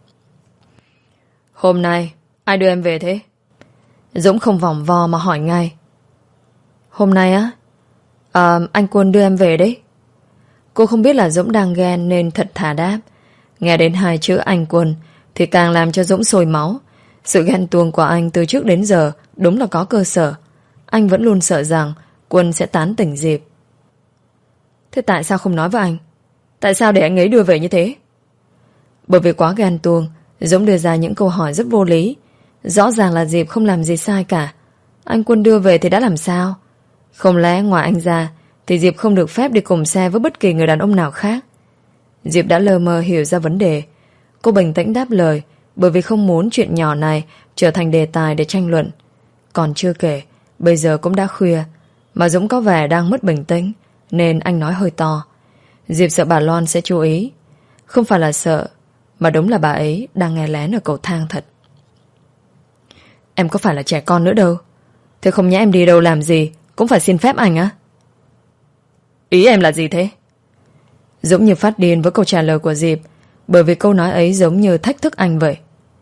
Hôm nay ai đưa em về thế? Dũng không vòng vo mà hỏi ngay. Hôm nay á? À, anh Quân đưa em về đấy. Cô không biết là Dũng đang ghen nên thật thà đáp. Nghe đến hai chữ anh Quân thì càng làm cho Dũng sôi máu. Sự ghen tuông của anh từ trước đến giờ đúng là có cơ sở. Anh vẫn luôn sợ rằng Quân sẽ tán tỉnh Diệp. Thế tại sao không nói với anh? Tại sao để anh ấy đưa về như thế? Bởi vì quá ghen tuông, Dũng đưa ra những câu hỏi rất vô lý. Rõ ràng là Diệp không làm gì sai cả. Anh Quân đưa về thì đã làm sao? Không lẽ ngoài anh ra thì Diệp không được phép đi cùng xe với bất kỳ người đàn ông nào khác? Diệp đã lờ mờ hiểu ra vấn đề. Cô bình tĩnh đáp lời, bởi vì không muốn chuyện nhỏ này trở thành đề tài để tranh luận. Còn chưa kể, bây giờ cũng đã khuya, mà Dũng có vẻ đang mất bình tĩnh, nên anh nói hơi to. Diệp sợ bà Loan sẽ chú ý. Không phải là sợ, mà đúng là bà ấy đang nghe lén ở cầu thang thật. Em có phải là trẻ con nữa đâu. Thế không nhẽ em đi đâu làm gì cũng phải xin phép anh á? Ý em là gì thế? Dũng như phát điên với câu trả lời của Diệp, bởi vì câu nói ấy giống như thách thức anh vậy.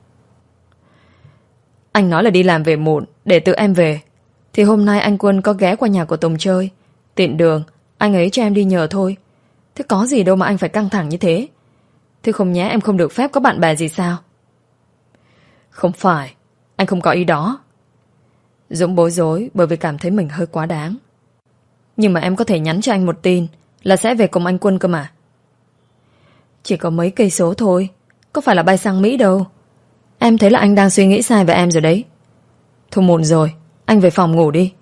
Anh nói là đi làm về muộn để tự em về, thì hôm nay anh Quân có ghé qua nhà của Tùng chơi. Tiện đường, anh ấy cho em đi nhờ thôi. Thế có gì đâu mà anh phải căng thẳng như thế. Thế không nhẽ em không được phép có bạn bè gì sao? Không phải, anh không có ý đó. Dũng bối rối bởi vì cảm thấy mình hơi quá đáng. Nhưng mà em có thể nhắn cho anh một tin là sẽ về cùng anh Quân cơ mà. Chỉ có mấy cây số thôi, có phải là bay sang Mỹ đâu. Em thấy là anh đang suy nghĩ sai về em rồi đấy. Thôi muộn rồi, anh về phòng ngủ đi.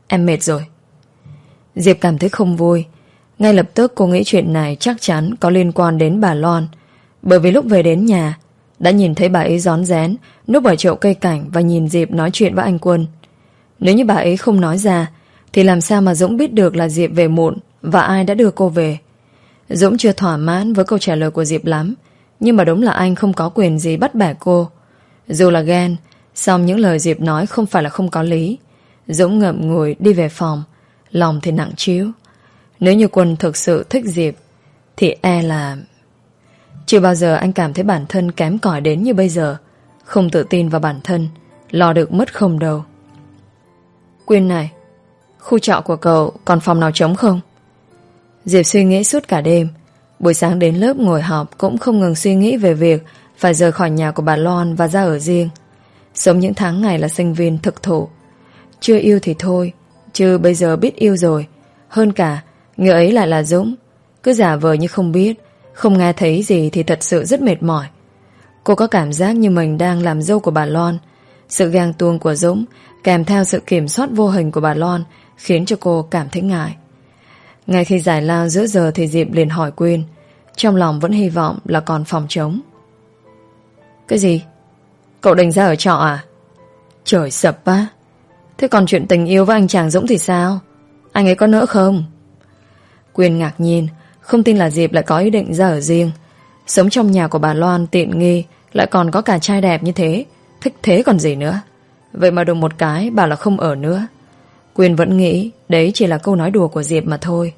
Em mệt rồi. Diệp cảm thấy không vui. Ngay lập tức cô nghĩ chuyện này chắc chắn có liên quan đến bà Loan. Bởi vì lúc về đến nhà đã nhìn thấy bà ấy rón rén núp ở chậu cây cảnh và nhìn Diệp nói chuyện với anh Quân. Nếu như bà ấy không nói ra thì làm sao mà Dũng biết được là Diệp về muộn và ai đã đưa cô về. Dũng chưa thỏa mãn với câu trả lời của Diệp lắm, nhưng mà đúng là anh không có quyền gì bắt bẻ cô. Dù là ghen, song những lời Diệp nói không phải là không có lý. Dũng ngậm ngùi đi về phòng, lòng thì nặng trĩu. Nếu như Quân thực sự thích Diệp thì e là... Chưa bao giờ anh cảm thấy bản thân kém cỏi đến như bây giờ. Không tự tin vào bản thân, lo được mất không đâu. Quyên này, khu trọ của cậu còn phòng nào trống không? Diệp suy nghĩ suốt cả đêm. Buổi sáng đến lớp ngồi họp cũng không ngừng suy nghĩ về việc phải rời khỏi nhà của bà Loan và ra ở riêng. Sống những tháng ngày là sinh viên thực thụ. Chưa yêu thì thôi, chứ bây giờ biết yêu rồi. Hơn cả, người ấy lại là Dũng. Cứ giả vờ như không biết, không nghe thấy gì thì thật sự rất mệt mỏi. Cô có cảm giác như mình đang làm dâu của bà Loan. Sự ghen tuông của Dũng kèm theo sự kiểm soát vô hình của bà Loan khiến cho cô cảm thấy ngại. Ngay khi giải lao giữa giờ thì Diệp liền hỏi Quyên, trong lòng vẫn hy vọng là còn phòng trống. Cái gì? Cậu định ra ở trọ à? Trời sập á. Thế còn chuyện tình yêu với anh chàng Dũng thì sao? Anh ấy có nỡ không? Quyên ngạc nhiên, không tin là Diệp lại có ý định ra ở riêng. Sống trong nhà của bà Loan tiện nghi, lại còn có cả trai đẹp như thế, thích thế còn gì nữa. Vậy mà đùng một cái bảo là không ở nữa. Quyên vẫn nghĩ đấy chỉ là câu nói đùa của Diệp mà thôi.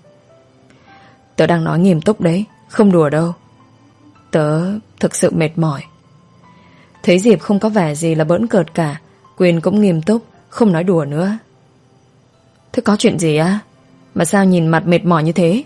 Tớ đang nói nghiêm túc đấy, không đùa đâu. Tớ thực sự mệt mỏi. Thấy Diệp không có vẻ gì là bỡn cợt cả, Quyên cũng nghiêm túc, không nói đùa nữa. Thế có chuyện gì á? Mà sao nhìn mặt mệt mỏi như thế?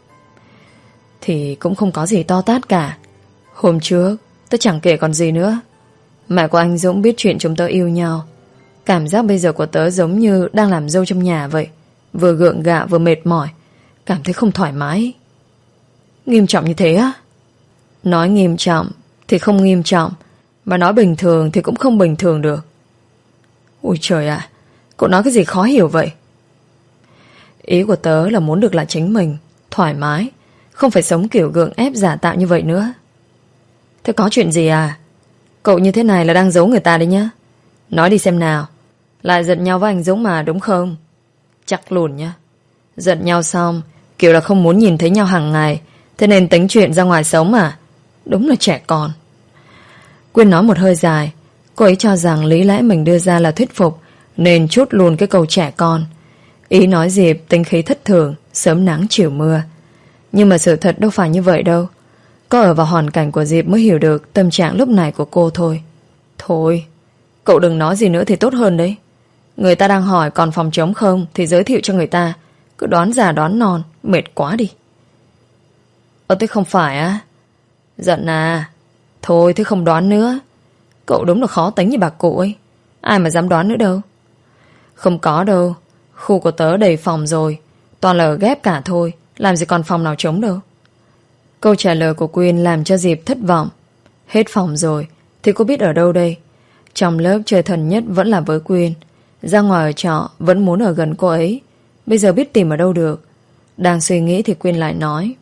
Thì cũng không có gì to tát cả. Hôm trước tớ chẳng kể còn gì nữa. Mẹ của anh Dũng biết chuyện chúng tớ yêu nhau. Cảm giác bây giờ của tớ giống như đang làm dâu trong nhà vậy. Vừa gượng gạo vừa mệt mỏi, cảm thấy không thoải mái. Nghiêm trọng như thế á? Nói nghiêm trọng thì không nghiêm trọng, mà nói bình thường thì cũng không bình thường được. Ôi trời ạ, cậu nói cái gì khó hiểu vậy? Ý của tớ là muốn được là chính mình, thoải mái, không phải sống kiểu gượng ép giả tạo như vậy nữa. Thế có chuyện gì à? Cậu như thế này là đang giấu người ta đấy nhá. Nói đi xem nào. Lại giận nhau với anh Dũng mà đúng không? Chắc luôn nhá. Giận nhau xong kiểu là không muốn nhìn thấy nhau hàng ngày, thế nên tính chuyện ra ngoài sống à? Đúng là trẻ con. Quyên nói một hơi dài. Cô ấy cho rằng lý lẽ mình đưa ra là thuyết phục, nên chốt luôn cái câu trẻ con. Ý nói Diệp tính khí thất thường, sớm nắng chiều mưa. Nhưng mà sự thật đâu phải như vậy đâu. Có ở vào hoàn cảnh của Diệp mới hiểu được tâm trạng lúc này của cô thôi. Thôi, cậu đừng nói gì nữa thì tốt hơn đấy. Người ta đang hỏi còn phòng trống không thì giới thiệu cho người ta. Cứ đoán già đoán non, mệt quá đi. Ơ thế không phải á? Giận à? Thôi thế không đoán nữa. Cậu đúng là khó tính như bà cụ ấy. Ai mà dám đoán nữa đâu. Không có đâu. Khu của tớ đầy phòng rồi, toàn là ở ghép cả thôi, làm gì còn phòng nào trống đâu. Câu trả lời của Quyên làm cho Diệp thất vọng. Hết phòng rồi thì cô biết ở đâu đây? Trong lớp chơi thân nhất vẫn là với Quyên, ra ngoài ở trọ vẫn muốn ở gần cô ấy. Bây giờ biết tìm ở đâu được. Đang suy nghĩ thì Quyên lại nói.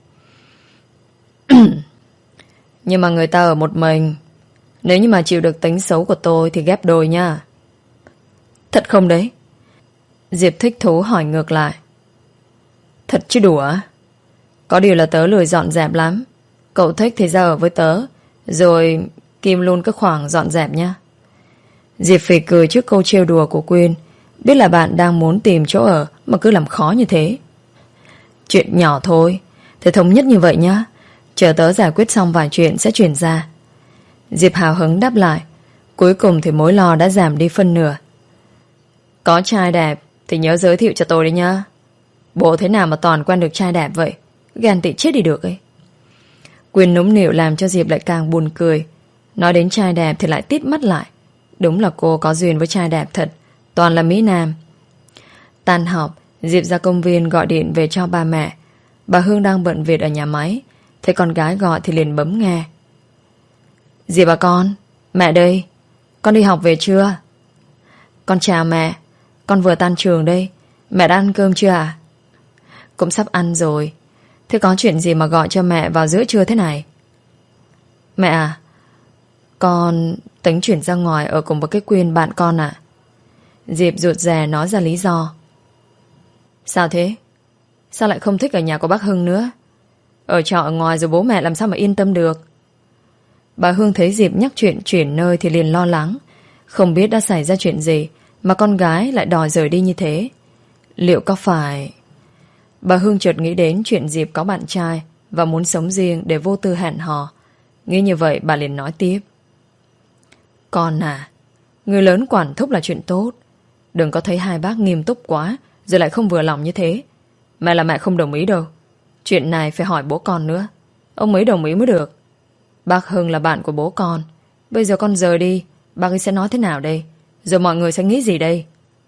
Nhưng mà người ta ở một mình. Nếu như mà chịu được tính xấu của tôi thì ghép đôi nha. Thật không đấy? Diệp thích thú hỏi ngược lại. Thật chứ đùa. Có điều là tớ lười dọn dẹp lắm. Cậu thích thì ra ở với tớ, rồi kim luôn cái khoảng dọn dẹp nha. Diệp phì cười trước câu trêu đùa của Quyên. Biết là bạn đang muốn tìm chỗ ở mà cứ làm khó như thế. Chuyện nhỏ thôi, thế thống nhất như vậy nhá. Chờ tớ giải quyết xong vài chuyện sẽ chuyển ra. Diệp hào hứng đáp lại. Cuối cùng thì mối lo đã giảm đi phân nửa. Có trai đẹp thì nhớ giới thiệu cho tôi đấy nhá. Bộ thế nào mà toàn quen được trai đẹp vậy? Ghen tị chết đi được ấy. Quyên nũng nịu làm cho Diệp lại càng buồn cười. Nói đến trai đẹp thì lại tít mắt lại. Đúng là cô có duyên với trai đẹp thật, toàn là Mỹ Nam. Tan học, Diệp ra công viên gọi điện về cho ba mẹ. Bà Hương đang bận việc ở nhà máy, thấy con gái gọi thì liền bấm nghe. Diệp à con, mẹ đây. Con đi học về chưa? Con chào mẹ. con vừa tan trường đây. Mẹ đã ăn cơm chưa à? Cũng sắp ăn rồi. Thế có chuyện gì mà gọi cho mẹ vào giữa trưa thế này? Mẹ à, con tính chuyển ra ngoài ở cùng với cái Quyên bạn con ạ. Diệp rụt rè nói ra lý do. Sao thế? Sao lại không thích ở nhà của bác Hưng nữa? Ở trọ ở ngoài rồi bố mẹ làm sao mà yên tâm được? Bà Hương thấy Diệp nhắc chuyện chuyển nơi thì liền lo lắng. Không biết đã xảy ra chuyện gì mà con gái lại đòi rời đi như thế. Liệu có phải... Bà Hương chợt nghĩ đến chuyện Diệp có bạn trai và muốn sống riêng để vô tư hẹn hò. Nghĩ như vậy bà liền nói tiếp. Con à, người lớn quản thúc là chuyện tốt. Đừng có thấy hai bác nghiêm túc quá rồi lại không vừa lòng như thế. Mẹ là mẹ không đồng ý đâu. Chuyện này phải hỏi bố con nữa. Ông ấy đồng ý mới được. Bác Hưng là bạn của bố con. Bây giờ con rời đi, bác ấy sẽ nói thế nào đây? Rồi mọi người sẽ nghĩ gì đây?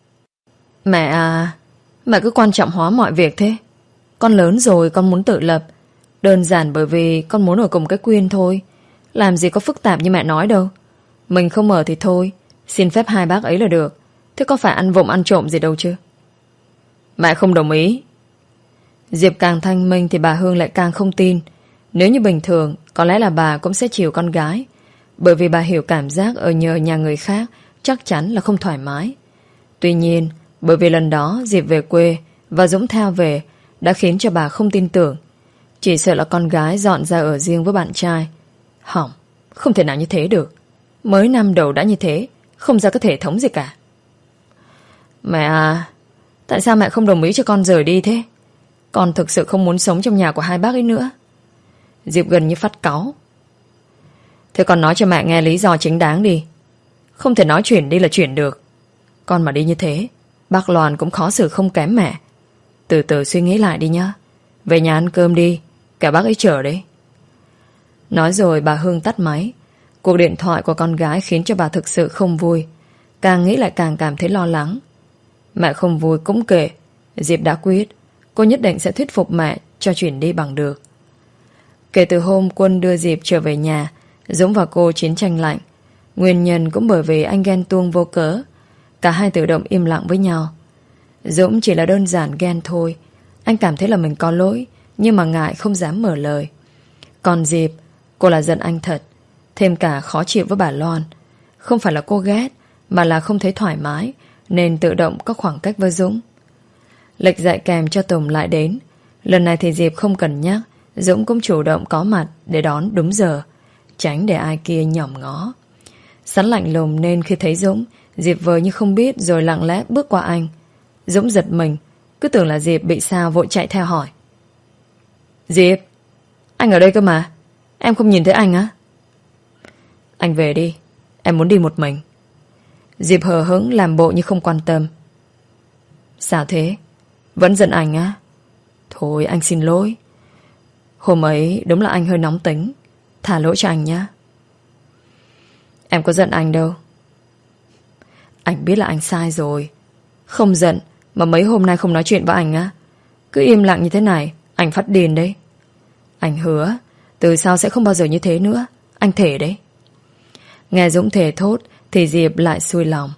Mẹ à, mẹ cứ quan trọng hóa mọi việc thế. Con lớn rồi, con muốn tự lập. Đơn giản bởi vì con muốn ở cùng cái Quyên thôi. Làm gì có phức tạp như mẹ nói đâu. Mình không ở thì thôi, xin phép hai bác ấy là được. Thế có phải ăn vụng ăn trộm gì đâu chứ? Mẹ không đồng ý. Diệp càng thanh minh thì bà Hương lại càng không tin. Nếu như bình thường, có lẽ là bà cũng sẽ chiều con gái. Bởi vì bà hiểu cảm giác ở nhờ nhà người khác chắc chắn là không thoải mái. Tuy nhiên, bởi vì lần đó Diệp về quê và Dũng theo về đã khiến cho bà không tin tưởng. Chỉ sợ là con gái dọn ra ở riêng với bạn trai. Hỏng, không thể nào như thế được. Mới năm đầu đã như thế, không ra cái thể thống gì cả. Mẹ à, tại sao mẹ không đồng ý cho con rời đi thế? Con thực sự không muốn sống trong nhà của hai bác ấy nữa. Diệp gần như phát cáu. Thế con nói cho mẹ nghe lý do chính đáng đi. Không thể nói chuyển đi là chuyển được. Con mà đi như thế, bác Loan cũng khó xử không kém mẹ. Từ từ suy nghĩ lại đi nhá. Về nhà ăn cơm đi, cả bác ấy chờ đấy. Nói rồi bà Hương tắt máy. Cuộc điện thoại của con gái khiến cho bà thực sự không vui. Càng nghĩ lại càng cảm thấy lo lắng. Mẹ không vui cũng kệ. Diệp đã quyết, cô nhất định sẽ thuyết phục mẹ cho chuyển đi bằng được. Kể từ hôm Quân đưa Diệp trở về nhà, Dũng và cô chiến tranh lạnh. Nguyên nhân cũng bởi vì anh ghen tuông vô cớ. Cả hai tự động im lặng với nhau. Dũng chỉ là đơn giản ghen thôi. Anh cảm thấy là mình có lỗi, nhưng mà ngại không dám mở lời. Còn Diệp, cô là giận anh thật. Thêm cả khó chịu với bà Loan. Không phải là cô ghét, mà là không thấy thoải mái, nên tự động có khoảng cách với Dũng. Lịch dạy kèm cho Tùng lại đến. Lần này thì Diệp không cần nhắc, Dũng cũng chủ động có mặt để đón đúng giờ, tránh để ai kia nhỏm ngó. Sẵn lạnh lùng nên khi thấy Dũng, Diệp vờ như không biết rồi lặng lẽ bước qua anh. Dũng giật mình, cứ tưởng là Diệp bị sao vội chạy theo hỏi. Diệp, anh ở đây cơ mà. Em không nhìn thấy anh á? Anh về đi, em muốn đi một mình. Diệp hờ hững làm bộ như không quan tâm. Sao thế? Vẫn giận anh á? Thôi anh xin lỗi. Hôm ấy đúng là anh hơi nóng tính. Thả lỗi cho anh nhá. Em có giận anh đâu. Anh biết là anh sai rồi. Không giận mà mấy hôm nay không nói chuyện với anh á. Cứ im lặng như thế này, anh phát điên đấy. Anh hứa từ sau sẽ không bao giờ như thế nữa. Anh thề đấy. Nghe Dũng thề thốt thì Diệp lại xuôi lòng.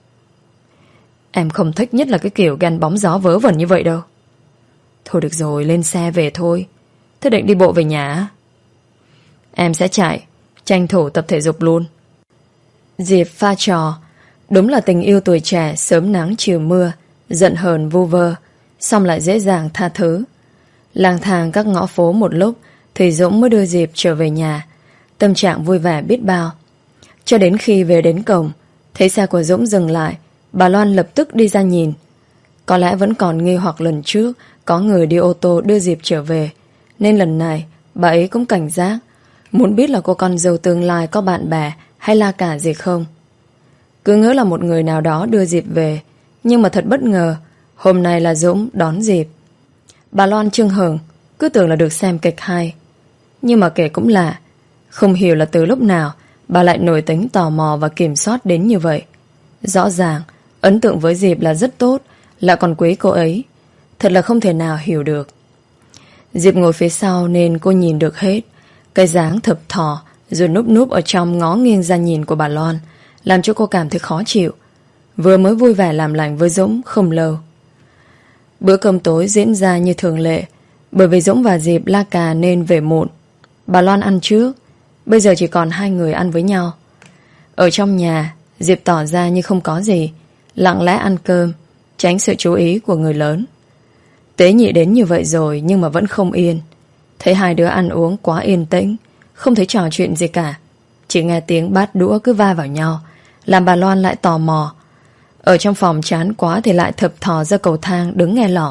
Em không thích nhất là cái kiểu ghen bóng gió vớ vẩn như vậy đâu. Thôi được rồi, lên xe về thôi. Thế định đi bộ về nhà? Em sẽ chạy, tranh thủ tập thể dục luôn. Diệp pha trò. Đúng là tình yêu tuổi trẻ, sớm nắng chiều mưa, giận hờn vu vơ, xong lại dễ dàng tha thứ. Lang thang các ngõ phố một lúc thì Dũng mới đưa Diệp trở về nhà. Tâm trạng vui vẻ biết bao. Cho đến khi về đến cổng, thấy xe của Dũng dừng lại, bà Loan lập tức đi ra nhìn. Có lẽ vẫn còn nghi hoặc lần trước có người đi ô tô đưa Diệp trở về, nên lần này bà ấy cũng cảnh giác, muốn biết là cô con dâu tương lai có bạn bè hay la cả gì không. Cứ ngỡ là một người nào đó đưa Diệp về, nhưng mà thật bất ngờ, hôm nay là Dũng đón Diệp. Bà Loan chưng hửng, cứ tưởng là được xem kịch hay. Nhưng mà kể cũng lạ, không hiểu là từ lúc nào bà lại nổi tính tò mò và kiểm soát đến như vậy. Rõ ràng ấn tượng với Diệp là rất tốt, lại còn quý cô ấy. Thật là không thể nào hiểu được. Diệp ngồi phía sau nên cô nhìn được hết. Cái dáng thập thò rồi núp núp ở trong ngó nghiêng ra nhìn của bà Loan làm cho cô cảm thấy khó chịu. vừa mới vui vẻ làm lành với Dũng không lâu. Bữa cơm tối diễn ra như thường lệ, bởi vì Dũng và Diệp la cà nên về muộn. Bà Loan ăn trước, bây giờ chỉ còn hai người ăn với nhau. Ở trong nhà, Diệp tỏ ra như không có gì, lặng lẽ ăn cơm, tránh sự chú ý của người lớn. Tế nhị đến như vậy rồi nhưng mà vẫn không yên. Thấy hai đứa ăn uống quá yên tĩnh, không thấy trò chuyện gì cả, chỉ nghe tiếng bát đũa cứ va vào nhau, làm bà Loan lại tò mò. Ở trong phòng chán quá thì lại thập thò ra cầu thang đứng nghe lỏm.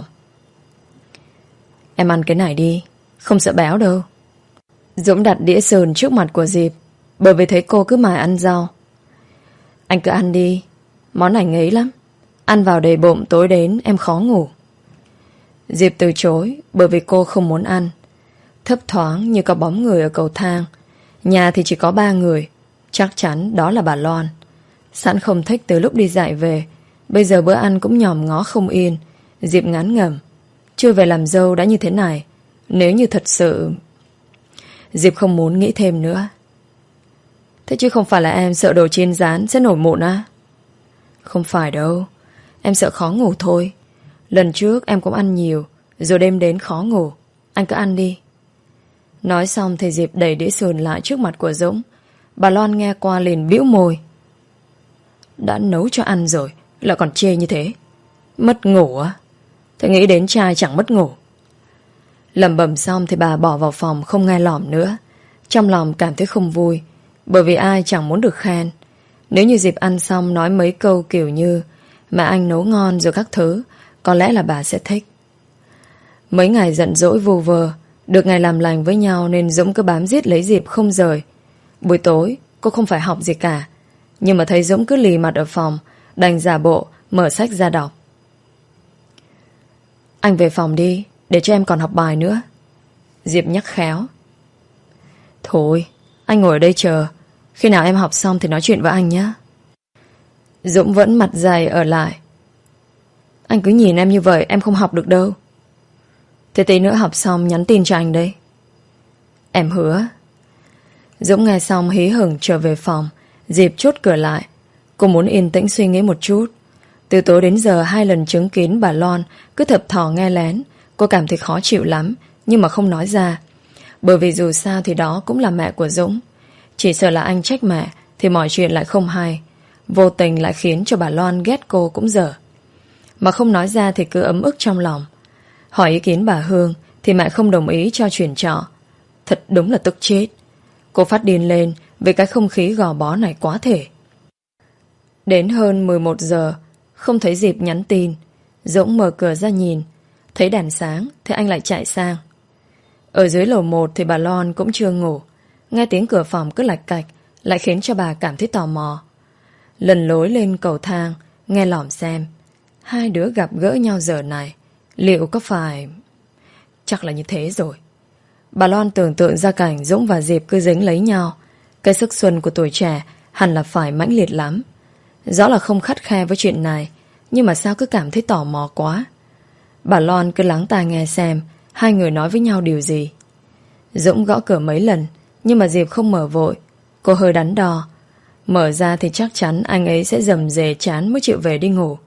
Em ăn cái này đi, không sợ béo đâu. Dũng đặt đĩa sườn trước mặt của Diệp, bởi vì thấy cô cứ mải ăn rau. Anh cứ ăn đi, món này ngấy lắm, ăn vào đầy bụng tối đến em khó ngủ. Diệp từ chối bởi vì cô không muốn ăn. Thấp thoáng như có bóng người ở cầu thang. Nhà thì chỉ có ba người, chắc chắn đó là bà Loan. Sẵn không thích từ lúc đi dạy về, bây giờ bữa ăn cũng nhòm ngó không yên. Diệp ngán ngẩm, chưa về làm dâu đã như thế này, nếu như thật sự... Diệp không muốn nghĩ thêm nữa. Thế chứ không phải là em sợ đồ chiên rán sẽ nổi mụn á? Không phải đâu, em sợ khó ngủ thôi. Lần trước em cũng ăn nhiều, rồi đêm đến khó ngủ. Anh cứ ăn đi. Nói xong thì Diệp đẩy đĩa sườn lại trước mặt của Dũng. Bà Loan nghe qua liền bĩu môi. Đã nấu cho ăn rồi lại còn chê như thế, mất ngủ á? Thế nghĩ đến trai chẳng mất ngủ. Lẩm bẩm xong thì bà bỏ vào phòng không nghe lỏm nữa. Trong lòng cảm thấy không vui, bởi vì ai chẳng muốn được khen. Nếu như Diệp ăn xong nói mấy câu kiểu như mà anh nấu ngon rồi các thứ, có lẽ là bà sẽ thích. Mấy ngày giận dỗi vô vơ, được ngày làm lành với nhau nên Dũng cứ bám giết lấy Diệp không rời. Buổi tối cô không phải học gì cả, nhưng mà thấy Dũng cứ lì mặt ở phòng, đành giả bộ mở sách ra đọc. Anh về phòng đi, để cho em còn học bài nữa, Diệp nhắc khéo. Thôi, anh ngồi ở đây chờ, khi nào em học xong thì nói chuyện với anh nhé. Dũng vẫn mặt dày ở lại. Anh cứ nhìn em như vậy em không học được đâu. Thế tí nữa học xong nhắn tin cho anh đấy. Em hứa. Dũng nghe xong hí hửng trở về phòng. Diệp chốt cửa lại. Cô muốn yên tĩnh suy nghĩ một chút. Từ tối đến giờ hai lần chứng kiến bà Loan cứ thập thò nghe lén. Cô cảm thấy khó chịu lắm, nhưng mà không nói ra. Bởi vì dù sao thì đó cũng là mẹ của Dũng. Chỉ sợ là anh trách mẹ thì mọi chuyện lại không hay, vô tình lại khiến cho bà Loan ghét cô cũng dở. Mà không nói ra thì cứ ấm ức trong lòng. Hỏi ý kiến bà Hương thì mẹ không đồng ý cho chuyển trọ. Thật đúng là tức chết. Cô phát điên lên vì cái không khí gò bó này quá thể. Đến hơn mười một giờ không thấy Diệp nhắn tin. Dũng mở cửa ra nhìn, thấy đèn sáng thì anh lại chạy sang. Ở dưới lầu một thì bà Loan cũng chưa ngủ. Nghe tiếng cửa phòng cứ lạch cạch lại khiến cho bà cảm thấy tò mò. Lần lối lên cầu thang, nghe lỏm xem hai đứa gặp gỡ nhau giờ này liệu có phải... Chắc là như thế rồi. Bà Loan tưởng tượng ra cảnh Dũng và Diệp cứ dính lấy nhau. Cái sức xuân của tuổi trẻ hẳn là phải mãnh liệt lắm. Rõ là không khắt khe với chuyện này, nhưng mà sao cứ cảm thấy tò mò quá. Bà Loan cứ lắng tai nghe xem hai người nói với nhau điều gì. Dũng gõ cửa mấy lần, nhưng mà Diệp không mở vội. Cô hơi đắn đo. Mở ra thì chắc chắn anh ấy sẽ rầm rề chán mới chịu về đi ngủ.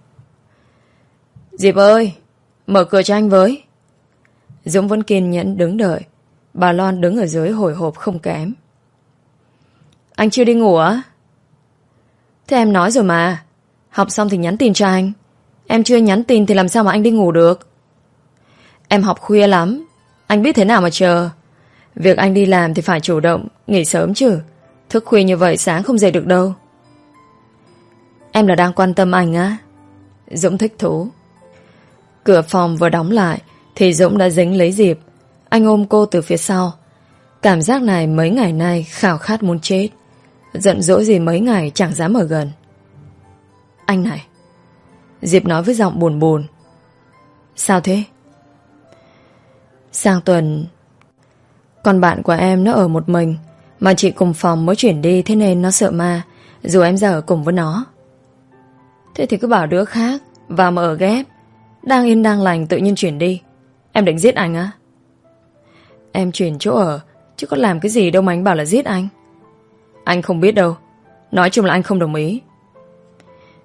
Diệp ơi, mở cửa cho anh với. Dũng vẫn kiên nhẫn đứng đợi. Bà Loan đứng ở dưới hồi hộp không kém. Anh chưa đi ngủ á? Thế em nói rồi mà, học xong thì nhắn tin cho anh. Em chưa nhắn tin thì làm sao mà anh đi ngủ được? Em học khuya lắm, anh biết thế nào mà chờ. Việc anh đi làm thì phải chủ động, nghỉ sớm chứ. Thức khuya như vậy sáng không dậy được đâu. Em là đang quan tâm anh á? Dũng thích thú. Cửa phòng vừa đóng lại thì Dũng đã dính lấy Diệp. Anh ôm cô từ phía sau. Cảm giác này mấy ngày nay khao khát muốn chết. Giận dỗi gì mấy ngày chẳng dám ở gần. Anh này, Diệp nói với giọng buồn buồn. Sao thế? Sang tuần con bạn của em nó ở một mình, mà chị cùng phòng mới chuyển đi, thế nên nó sợ ma, dù em ra ở cùng với nó. Thế thì cứ bảo đứa khác vào mà ở ghép. Đang yên đang lành tự nhiên chuyển đi. Em định giết anh á? Em chuyển chỗ ở chứ có làm cái gì đâu mà anh bảo là giết anh. Anh không biết đâu. Nói chung là anh không đồng ý.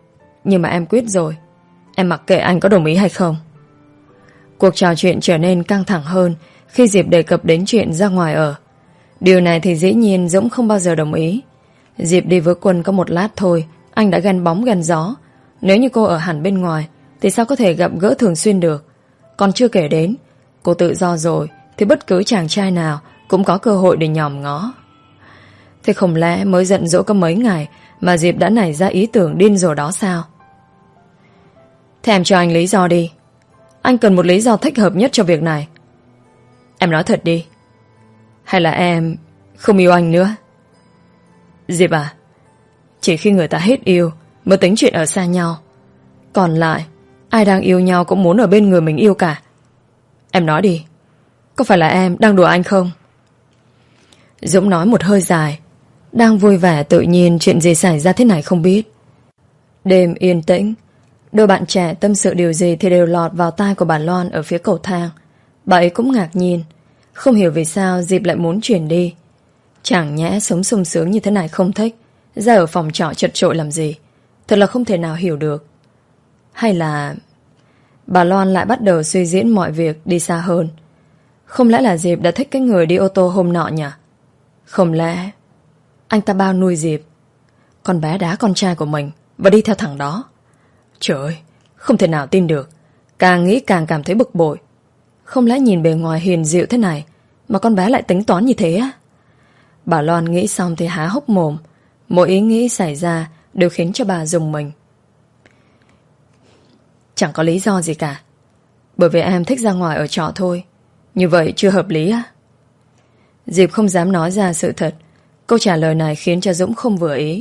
Nhưng mà em quyết rồi. Em mặc kệ anh có đồng ý hay không. Cuộc trò chuyện trở nên căng thẳng hơn khi Diệp đề cập đến chuyện ra ngoài ở. Điều này thì dĩ nhiên Dũng không bao giờ đồng ý. Diệp đi với Quân có một lát thôi, anh đã ghen bóng ghen gió. Nếu như cô ở hẳn bên ngoài thì sao có thể gặp gỡ thường xuyên được. Còn chưa kể đến, cô tự do rồi thì bất cứ chàng trai nào cũng có cơ hội để nhòm ngó. Thế không lẽ mới giận dỗi có mấy ngày mà Diệp đã nảy ra ý tưởng điên rồ đó sao? Thế em cho anh lý do đi. Anh cần một lý do thích hợp nhất cho việc này. Em nói thật đi. Hay là em không yêu anh nữa? Diệp à, chỉ khi người ta hết yêu mới tính chuyện ở xa nhau. Còn lại, ai đang yêu nhau cũng muốn ở bên người mình yêu cả. Em nói đi, có phải là em đang đùa anh không? Dũng nói một hơi dài. Đang vui vẻ tự nhiên chuyện gì xảy ra thế này không biết. Đêm yên tĩnh. Đôi bạn trẻ tâm sự điều gì thì đều lọt vào tai của bà Loan ở phía cầu thang. Bà ấy cũng ngạc nhiên, không hiểu vì sao Diệp lại muốn chuyển đi. Chẳng nhẽ sống sung sướng như thế này không thích, ra ở phòng trọ chật chội làm gì. Thật là không thể nào hiểu được. Hay là bà Loan lại bắt đầu suy diễn mọi việc đi xa hơn. Không lẽ là Diệp đã thích cái người đi ô tô hôm nọ nhỉ? Không lẽ anh ta bao nuôi Diệp, con bé đá con trai của mình, và đi theo thằng đó? Trời ơi, không thể nào tin được. Càng nghĩ càng cảm thấy bực bội. Không lẽ nhìn bề ngoài hiền dịu thế này mà con bé lại tính toán như thế á? Bà Loan nghĩ xong thì há hốc mồm. Mỗi ý nghĩ xảy ra đều khiến cho bà rùng mình. Chẳng có lý do gì cả. Bởi vì em thích ra ngoài ở trọ thôi. Như vậy chưa hợp lý á? Diệp không dám nói ra sự thật. Câu trả lời này khiến cho Dũng không vừa ý.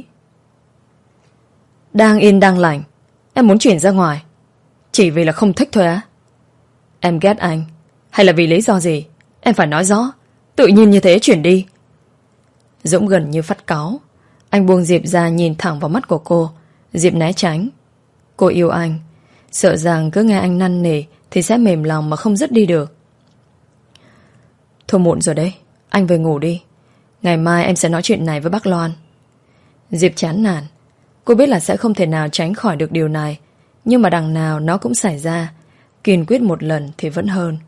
Đang yên đang lành em muốn chuyển ra ngoài chỉ vì là không thích thôi á? Em ghét anh hay là vì lý do gì? Em phải nói rõ. Tự nhiên như thế chuyển đi. Dũng gần như phát cáu. Anh buông Diệp ra nhìn thẳng vào mắt của cô. Diệp né tránh. Cô yêu anh, sợ rằng cứ nghe anh năn nỉ thì sẽ mềm lòng mà không dứt đi được. Thôi muộn rồi đấy, anh về ngủ đi. Ngày mai em sẽ nói chuyện này với bác Loan. Diệp chán nản. Cô biết là sẽ không thể nào tránh khỏi được điều này, nhưng mà đằng nào nó cũng xảy ra. Kiên quyết một lần thì vẫn hơn.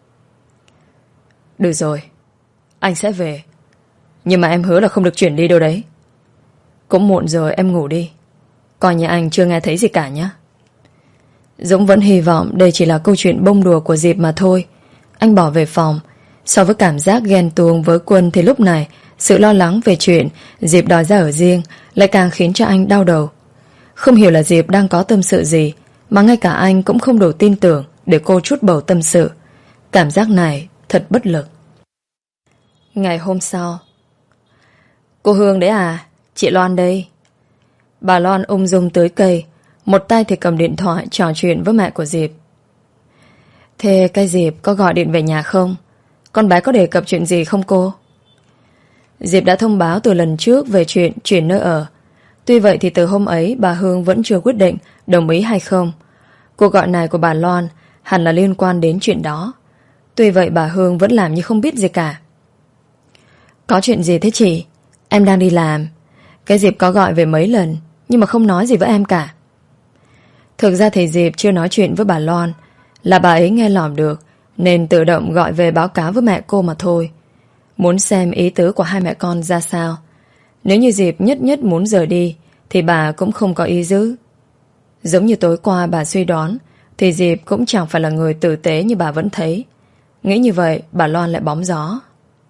Được rồi, anh sẽ về. Nhưng mà em hứa là không được chuyển đi đâu đấy. Cũng muộn rồi, em ngủ đi. Coi như anh chưa nghe thấy gì cả nhé. Dũng vẫn hy vọng đây chỉ là câu chuyện bông đùa của Diệp mà thôi. Anh bỏ về phòng. So với cảm giác ghen tuông với Quân thì lúc này sự lo lắng về chuyện Diệp đòi ra ở riêng lại càng khiến cho anh đau đầu. Không hiểu là Diệp đang có tâm sự gì mà ngay cả anh cũng không đủ tin tưởng để cô trút bầu tâm sự. Cảm giác này thật bất lực. Ngày hôm sau. Cô Hương đấy à? Chị Loan đây. Bà Loan ung dung tới cây, một tay thì cầm điện thoại trò chuyện với mẹ của Diệp. Thế cái Diệp có gọi điện về nhà không? Con bé có đề cập chuyện gì không cô? Diệp đã thông báo từ lần trước về chuyện chuyển nơi ở. Tuy vậy thì từ hôm ấy bà Hương vẫn chưa quyết định đồng ý hay không. Cuộc gọi này của bà Loan hẳn là liên quan đến chuyện đó. Tuy vậy bà Hương vẫn làm như không biết gì cả. Có chuyện gì thế chị? Em đang đi làm. Cái Diệp có gọi về mấy lần nhưng mà không nói gì với em cả. Thực ra thì Diệp chưa nói chuyện với bà Loan, là bà ấy nghe lỏm được nên tự động gọi về báo cáo với mẹ cô mà thôi. Muốn xem ý tứ của hai mẹ con ra sao. Nếu như Diệp nhất nhất muốn rời đi thì bà cũng không có ý giữ. Giống như tối qua bà suy đoán thì Diệp cũng chẳng phải là người tử tế như bà vẫn thấy. Nghĩ như vậy bà Loan lại bóng gió.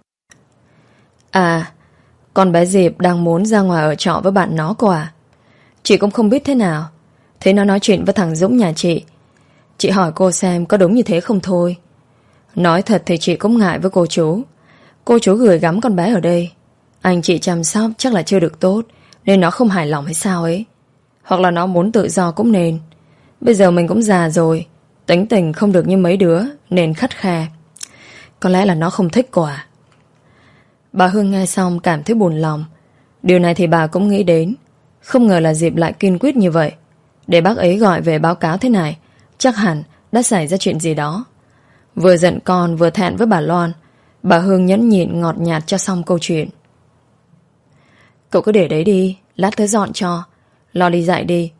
À, con bé Diệp đang muốn ra ngoài ở trọ với bạn nó cô à? Chị cũng không biết thế nào. Thế nó nói chuyện với thằng Dũng nhà chị. Chị hỏi cô xem có đúng như thế không thôi. Nói thật thì chị cũng ngại với cô chú. Cô chú gửi gắm con bé ở đây. Anh chị chăm sóc chắc là chưa được tốt nên nó không hài lòng hay sao ấy. Hoặc là nó muốn tự do cũng nên. Bây giờ mình cũng già rồi, tính tình không được như mấy đứa nên khắt khe. Có lẽ là nó không thích cô à? Bà Hương nghe xong cảm thấy buồn lòng. Điều này thì bà cũng nghĩ đến. Không ngờ là Diệp lại kiên quyết như vậy. Để bác ấy gọi về báo cáo thế này, chắc hẳn đã xảy ra chuyện gì đó. Vừa giận con vừa thẹn với bà Loan, bà Hương nhẫn nhịn ngọt nhạt cho xong câu chuyện. Cậu cứ để đấy đi, lát tớ dọn cho. Lo đi dạy đi,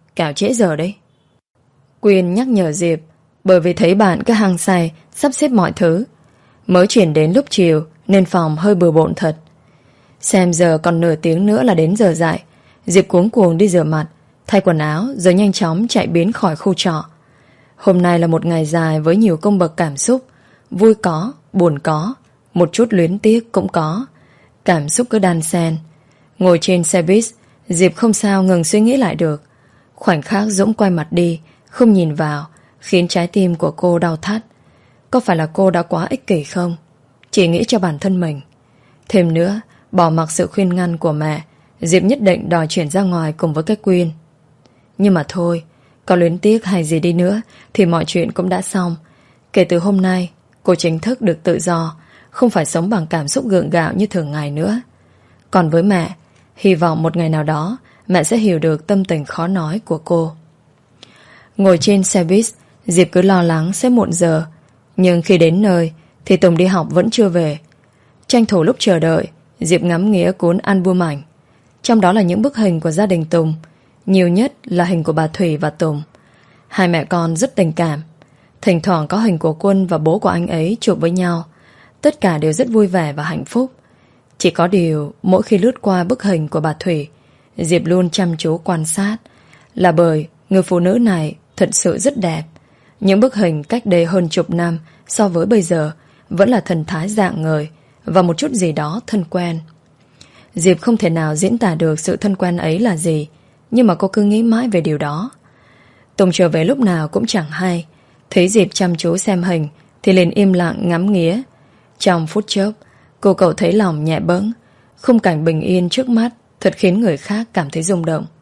Cào trễ giờ đấy. Quyên nhắc nhở Diệp, bởi vì thấy bạn cứ hăng say sắp xếp mọi thứ. Mới chuyển đến lúc chiều nên phòng hơi bừa bộn thật. Xem giờ còn nửa tiếng nữa là đến giờ dạy. Diệp cuống cuồng đi rửa mặt, thay quần áo rồi nhanh chóng chạy biến khỏi khu trọ. Hôm nay là một ngày dài với nhiều cung bậc cảm xúc. Vui có, buồn có, một chút luyến tiếc cũng có. Cảm xúc cứ đan xen. Ngồi trên xe buýt, Diệp không sao ngừng suy nghĩ lại được. Khoảnh khắc Dũng quay mặt đi, không nhìn vào, khiến trái tim của cô đau thắt. Có phải là cô đã quá ích kỷ không? Chỉ nghĩ cho bản thân mình. Thêm nữa, bỏ mặc sự khuyên ngăn của mẹ, Diệp nhất định đòi chuyển ra ngoài cùng với cái Quyên. Nhưng mà thôi, có luyến tiếc hay gì đi nữa thì mọi chuyện cũng đã xong. Kể từ hôm nay, cô chính thức được tự do, không phải sống bằng cảm xúc gượng gạo như thường ngày nữa. Còn với mẹ, hy vọng một ngày nào đó mẹ sẽ hiểu được tâm tình khó nói của cô. Ngồi trên xe buýt, Diệp cứ lo lắng sẽ muộn giờ. Nhưng khi đến nơi thì Tùng đi học vẫn chưa về. Tranh thủ lúc chờ đợi, Diệp ngắm nghía cuốn album ảnh. Trong đó là những bức hình của gia đình Tùng. Nhiều nhất là hình của bà Thủy và Tùng. Hai mẹ con rất tình cảm. Thỉnh thoảng có hình của Quân và bố của anh ấy chụp với nhau. Tất cả đều rất vui vẻ và hạnh phúc. Chỉ có điều, mỗi khi lướt qua bức hình của bà Thủy, Diệp luôn chăm chú quan sát. Là bởi người phụ nữ này thật sự rất đẹp. Những bức hình cách đây hơn chục năm so với bây giờ vẫn là thần thái dạng người và một chút gì đó thân quen. Diệp không thể nào diễn tả được sự thân quen ấy là gì, nhưng mà cô cứ nghĩ mãi về điều đó. Tùng trở về lúc nào cũng chẳng hay. Thấy Diệp chăm chú xem hình thì liền im lặng ngắm nghía. Trong phút chốc, cô cậu thấy lòng nhẹ bẫng. Khung cảnh bình yên trước mắt thật khiến người khác cảm thấy rung động.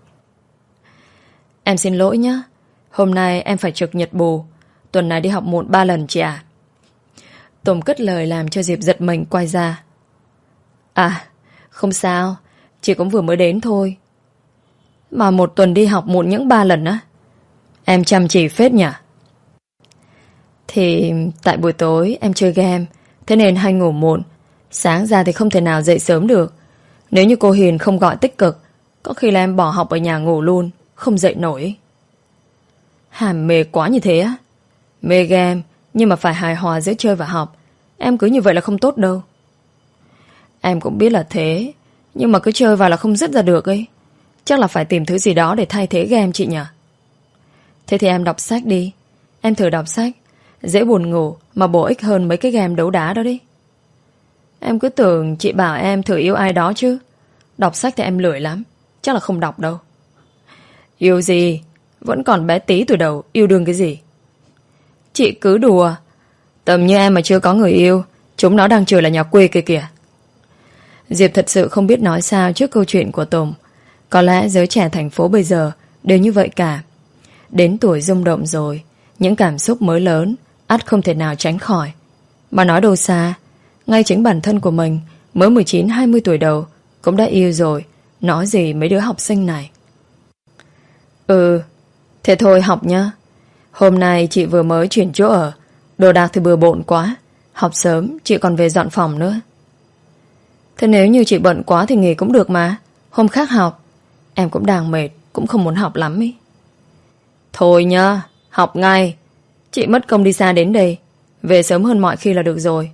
Em xin lỗi nhé, hôm nay em phải trực nhật bù. Tuần này đi học muộn ba lần chị ạ. Tùng cất lời làm cho Diệp giật mình quay ra. À, không sao, chị cũng vừa mới đến thôi. Mà một tuần đi học muộn những ba lần á? Em chăm chỉ phết nhỉ? Thì tại buổi tối em chơi game, thế nên hay ngủ muộn. Sáng ra thì không thể nào dậy sớm được. Nếu như cô Hiền không gọi tích cực, có khi là em bỏ học ở nhà ngủ luôn, không dậy nổi. Hàm mê quá như thế á? Mê game, nhưng mà phải hài hòa giữa chơi và học. Em cứ như vậy là không tốt đâu. Em cũng biết là thế, nhưng mà cứ chơi vào là không dứt ra được ấy. Chắc là phải tìm thứ gì đó để thay thế game chị nhỉ? Thế thì em đọc sách đi. Em thử đọc sách, dễ buồn ngủ mà bổ ích hơn mấy cái game đấu đá đó đi. Em cứ tưởng chị bảo em thử yêu ai đó chứ. Đọc sách thì em lười lắm, chắc là không đọc đâu. Yêu gì? Vẫn còn bé tí tuổi đầu, yêu đương cái gì? Chị cứ đùa. Tầm như em mà chưa có người yêu, chúng nó đang chờ là nhà quê kia kìa. Diệp thật sự không biết nói sao trước câu chuyện của Tùng. Có lẽ giới trẻ thành phố bây giờ đều như vậy cả. Đến tuổi rung động rồi, những cảm xúc mới lớn ắt không thể nào tránh khỏi. Mà nói đâu xa, ngay chính bản thân của mình mới mười chín hai mươi tuổi đầu cũng đã yêu rồi, nói gì mấy đứa học sinh này. Ừ, thế thôi học nhá. Hôm nay chị vừa mới chuyển chỗ ở, đồ đạc thì bừa bộn quá. Học sớm chị còn về dọn phòng nữa. Thế nếu như chị bận quá thì nghỉ cũng được mà. Hôm khác học. Em cũng đang mệt, cũng không muốn học lắm ý. Thôi nhá, học ngay. Chị mất công đi xa đến đây, về sớm hơn mọi khi là được rồi.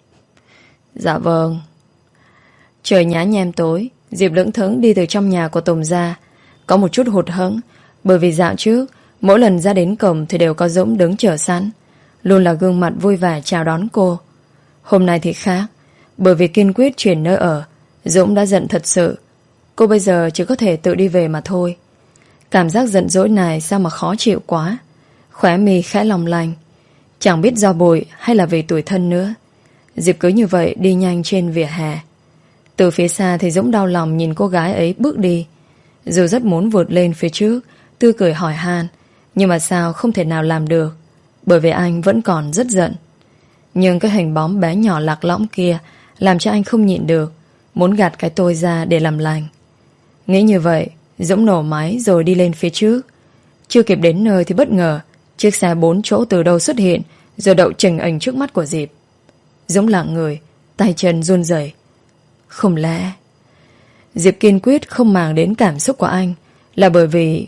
Dạ vâng. Trời nhá nhem tối, Diệp lững thững đi từ trong nhà của Tùng ra. Có một chút hụt hẫng, bởi vì dạo trước mỗi lần ra đến cổng thì đều có Dũng đứng chờ sẵn, luôn là gương mặt vui vẻ chào đón cô. Hôm nay thì khác, bởi vì kiên quyết chuyển nơi ở, Dũng đã giận thật sự. Cô bây giờ chỉ có thể tự đi về mà thôi. Cảm giác giận dỗi này sao mà khó chịu quá. Khóe mi khẽ lòng lành. Chẳng biết do bụi hay là vì tủi thân nữa. Diệp cứ như vậy đi nhanh trên vỉa hè. Từ phía xa thì Dũng đau lòng nhìn cô gái ấy bước đi. Dù rất muốn vượt lên phía trước, tươi cười hỏi han, nhưng mà sao không thể nào làm được, bởi vì anh vẫn còn rất giận. Nhưng cái hình bóng bé nhỏ lạc lõng kia làm cho anh không nhịn được, muốn gạt cái tôi ra để làm lành. Nghĩ như vậy, Dũng nổ máy rồi đi lên phía trước. Chưa kịp đến nơi thì bất ngờ chiếc xe bốn chỗ từ đâu xuất hiện, rồi đậu chừng ảnh trước mắt của Diệp. Dũng lặng người, tay chân run rẩy. Không lẽ... Diệp kiên quyết không màng đến cảm xúc của anh, là bởi vì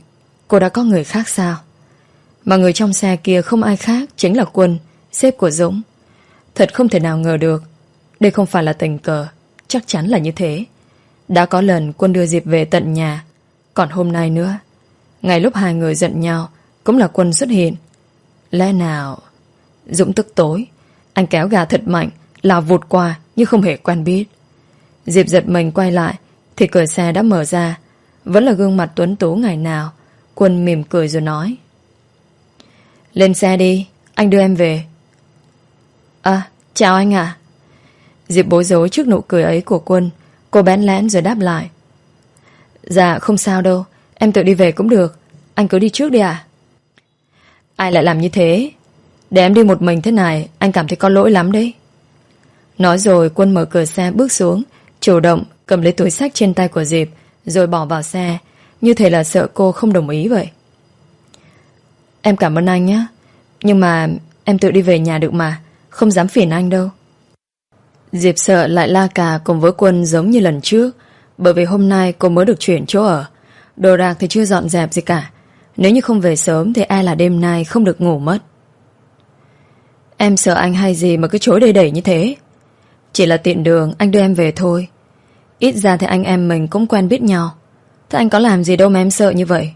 cô đã có người khác sao? Mà người trong xe kia không ai khác, chính là Quân, sếp của Dũng. Thật không thể nào ngờ được. Đây không phải là tình cờ, chắc chắn là như thế. Đã có lần Quân đưa Diệp về tận nhà, còn hôm nay nữa, ngay lúc hai người giận nhau, cũng là Quân xuất hiện. Lẽ nào... Dũng tức tối, anh kéo gà thật mạnh, lao vụt qua như không hề quen biết. Diệp giật mình quay lại thì cửa xe đã mở ra. Vẫn là gương mặt tuấn tú ngày nào. Quân mỉm cười rồi nói: lên xe đi, anh đưa em về. À, chào anh ạ. Diệp bối rối trước nụ cười ấy của Quân. Cô bén lén rồi đáp lại: dạ không sao đâu, em tự đi về cũng được. Anh cứ đi trước đi ạ. Ai lại làm như thế? Để em đi một mình thế này, anh cảm thấy có lỗi lắm đấy. Nói rồi Quân mở cửa xe bước xuống, chủ động cầm lấy túi xách trên tay của Diệp, rồi bỏ vào xe, như thể là sợ cô không đồng ý vậy. Em cảm ơn anh nhé, nhưng mà em tự đi về nhà được mà, không dám phiền anh đâu. Diệp sợ lại la cà cùng với Quân giống như lần trước, bởi vì hôm nay cô mới được chuyển chỗ ở. Đồ đạc thì chưa dọn dẹp gì cả. Nếu như không về sớm thì e là đêm nay không được ngủ mất. Em sợ anh hay gì mà cứ chối đầy đẩy như thế. Chỉ là tiện đường anh đưa em về thôi. Ít ra thì anh em mình cũng quen biết nhau. Thế anh có làm gì đâu mà em sợ như vậy?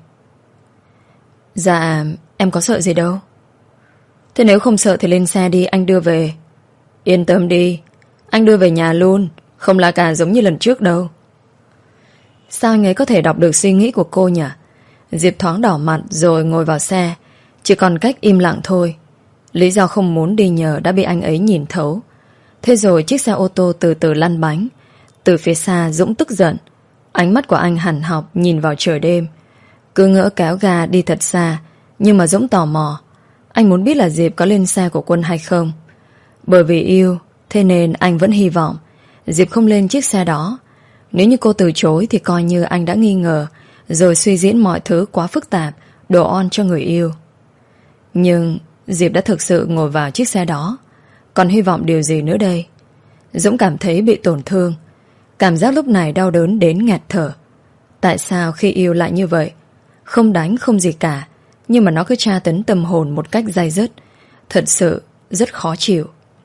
Dạ em có sợ gì đâu. Thế nếu không sợ thì lên xe đi, anh đưa về. Yên tâm đi, anh đưa về nhà luôn, không là cả giống như lần trước đâu. Sao anh ấy có thể đọc được suy nghĩ của cô nhỉ? Diệp thoáng đỏ mặt rồi ngồi vào xe. Chỉ còn cách im lặng thôi. Lý do không muốn đi nhờ đã bị anh ấy nhìn thấu. Thế rồi chiếc xe ô tô từ từ lăn bánh. Từ phía xa Dũng tức giận. Ánh mắt của anh hằn học nhìn vào trời đêm. Cứ ngỡ kéo ga đi thật xa. Nhưng mà Dũng tò mò. Anh muốn biết là Diệp có lên xe của Quân hay không. Bởi vì yêu, thế nên anh vẫn hy vọng Diệp không lên chiếc xe đó. Nếu như cô từ chối thì coi như anh đã nghi ngờ, rồi suy diễn mọi thứ quá phức tạp, đổ on cho người yêu. Nhưng Diệp đã thực sự ngồi vào chiếc xe đó. Còn hy vọng điều gì nữa đây? Dũng cảm thấy bị tổn thương. Cảm giác lúc này đau đớn đến nghẹt thở. Tại sao khi yêu lại như vậy? Không đánh không gì cả, nhưng mà nó cứ tra tấn tâm hồn một cách day dứt. Thật sự rất khó chịu.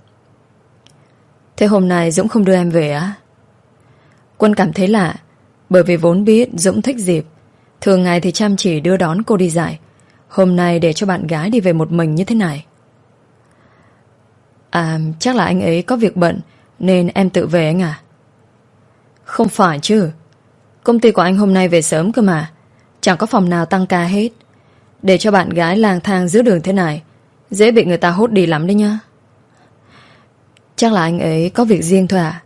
Thế hôm nay Dũng không đưa em về á? Quân cảm thấy lạ, bởi vì vốn biết Dũng thích Diệp. Thường ngày thì chăm chỉ đưa đón cô đi dạy. Hôm nay để cho bạn gái đi về một mình như thế này. À, chắc là anh ấy có việc bận nên em tự về anh à? Không phải chứ. Công ty của anh hôm nay về sớm cơ mà. Chẳng có phòng nào tăng ca hết. Để cho bạn gái lang thang giữa đường thế này, dễ bị người ta hốt đi lắm đấy nhá. Chắc là anh ấy có việc riêng thôi à?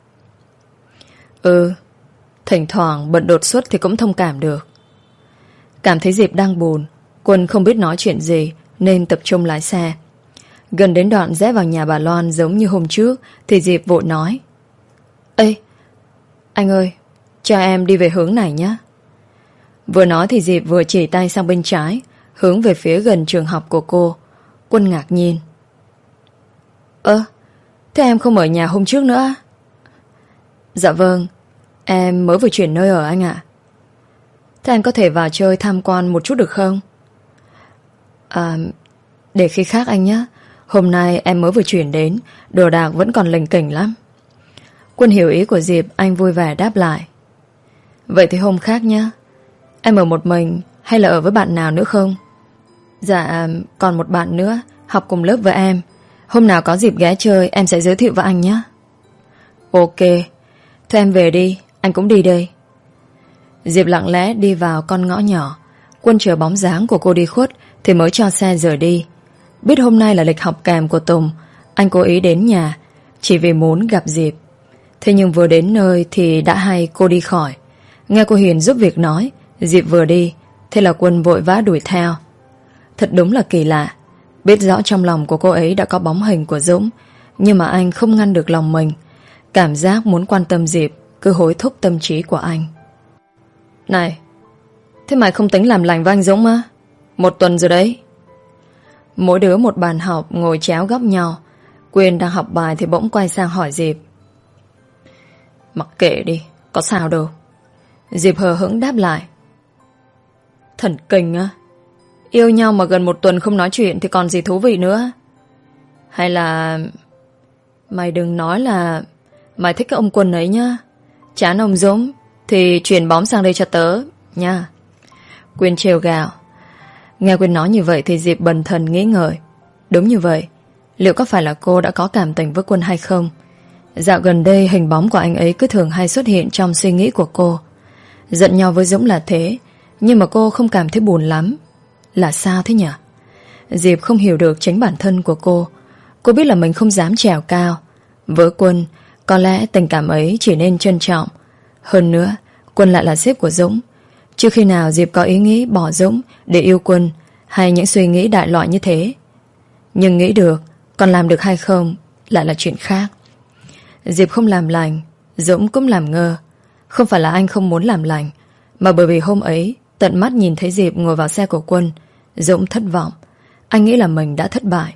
Ừ, thỉnh thoảng bận đột xuất thì cũng thông cảm được. Cảm thấy Diệp đang buồn, Quân không biết nói chuyện gì nên tập trung lái xe. Gần đến đoạn rẽ vào nhà bà Loan giống như hôm trước thì Diệp vội nói: Ê, anh ơi, cho em đi về hướng này nhé. Vừa nói thì Diệp vừa chỉ tay sang bên trái, hướng về phía gần trường học của cô. Quân ngạc nhiên: Ơ, thế em không ở nhà hôm trước nữa? Dạ vâng, em mới vừa chuyển nơi ở anh ạ. Thế anh có thể vào chơi tham quan một chút được không? À, để khi khác anh nhé. Hôm nay em mới vừa chuyển đến, đồ đạc vẫn còn lỉnh kỉnh lắm. Quân hiểu ý của Diệp, anh vui vẻ đáp lại: Vậy thì hôm khác nhé. Em ở một mình hay là ở với bạn nào nữa không? Dạ, còn một bạn nữa, học cùng lớp với em. Hôm nào có dịp ghé chơi em sẽ giới thiệu với anh nhé. Ok, thôi em về đi, anh cũng đi đây. Diệp lặng lẽ đi vào con ngõ nhỏ. Quân chờ bóng dáng của cô đi khuất thì mới cho xe rời đi. Biết hôm nay là lịch học kèm của Tùng, anh cố ý đến nhà chỉ vì muốn gặp Diệp. Thế nhưng vừa đến nơi thì đã hay cô đi khỏi. Nghe cô Hiền giúp việc nói Diệp vừa đi, thế là Quân vội vã đuổi theo. Thật đúng là kỳ lạ. Biết rõ trong lòng của cô ấy đã có bóng hình của Dũng, nhưng mà anh không ngăn được lòng mình. Cảm giác muốn quan tâm Diệp cứ hối thúc tâm trí của anh. Này, thế mày không tính làm lành với anh Dũng á? Một tuần rồi đấy. Mỗi đứa một bàn học ngồi chéo góc nhau. Quyên đang học bài thì bỗng quay sang hỏi Diệp: Mặc kệ đi, có sao đâu. Diệp hờ hững đáp lại: Thần kinh á, Yêu nhau mà gần một tuần không nói chuyện thì còn gì thú vị nữa. Hay là mày đừng nói là mày thích cái ông Quân ấy nhá. Chán ông Dũng thì chuyển bóng sang đây cho tớ nha. Quyên trêu gào. Nghe Quyên nói như vậy thì Diệp bần thần nghĩ ngợi. Đúng như vậy, liệu có phải là cô đã có cảm tình với Quân hay không? Dạo gần đây hình bóng của anh ấy cứ thường hay xuất hiện trong suy nghĩ của cô. Giận nhau với Dũng là thế, nhưng mà cô không cảm thấy buồn lắm. Là sao thế nhỉ? Diệp không hiểu được chính bản thân của cô. Cô biết là mình không dám trèo cao. Với Quân, có lẽ tình cảm ấy chỉ nên trân trọng. Hơn nữa, Quân lại là sếp của Dũng. Chưa khi nào Diệp có ý nghĩ bỏ Dũng để yêu Quân, hay những suy nghĩ đại loại như thế. Nhưng nghĩ được, còn làm được hay không lại là chuyện khác. Diệp không làm lành, Dũng cũng làm ngơ. Không phải là anh không muốn làm lành, mà bởi vì hôm ấy tận mắt nhìn thấy Diệp ngồi vào xe của Quân, Dũng thất vọng. Anh nghĩ là mình đã thất bại.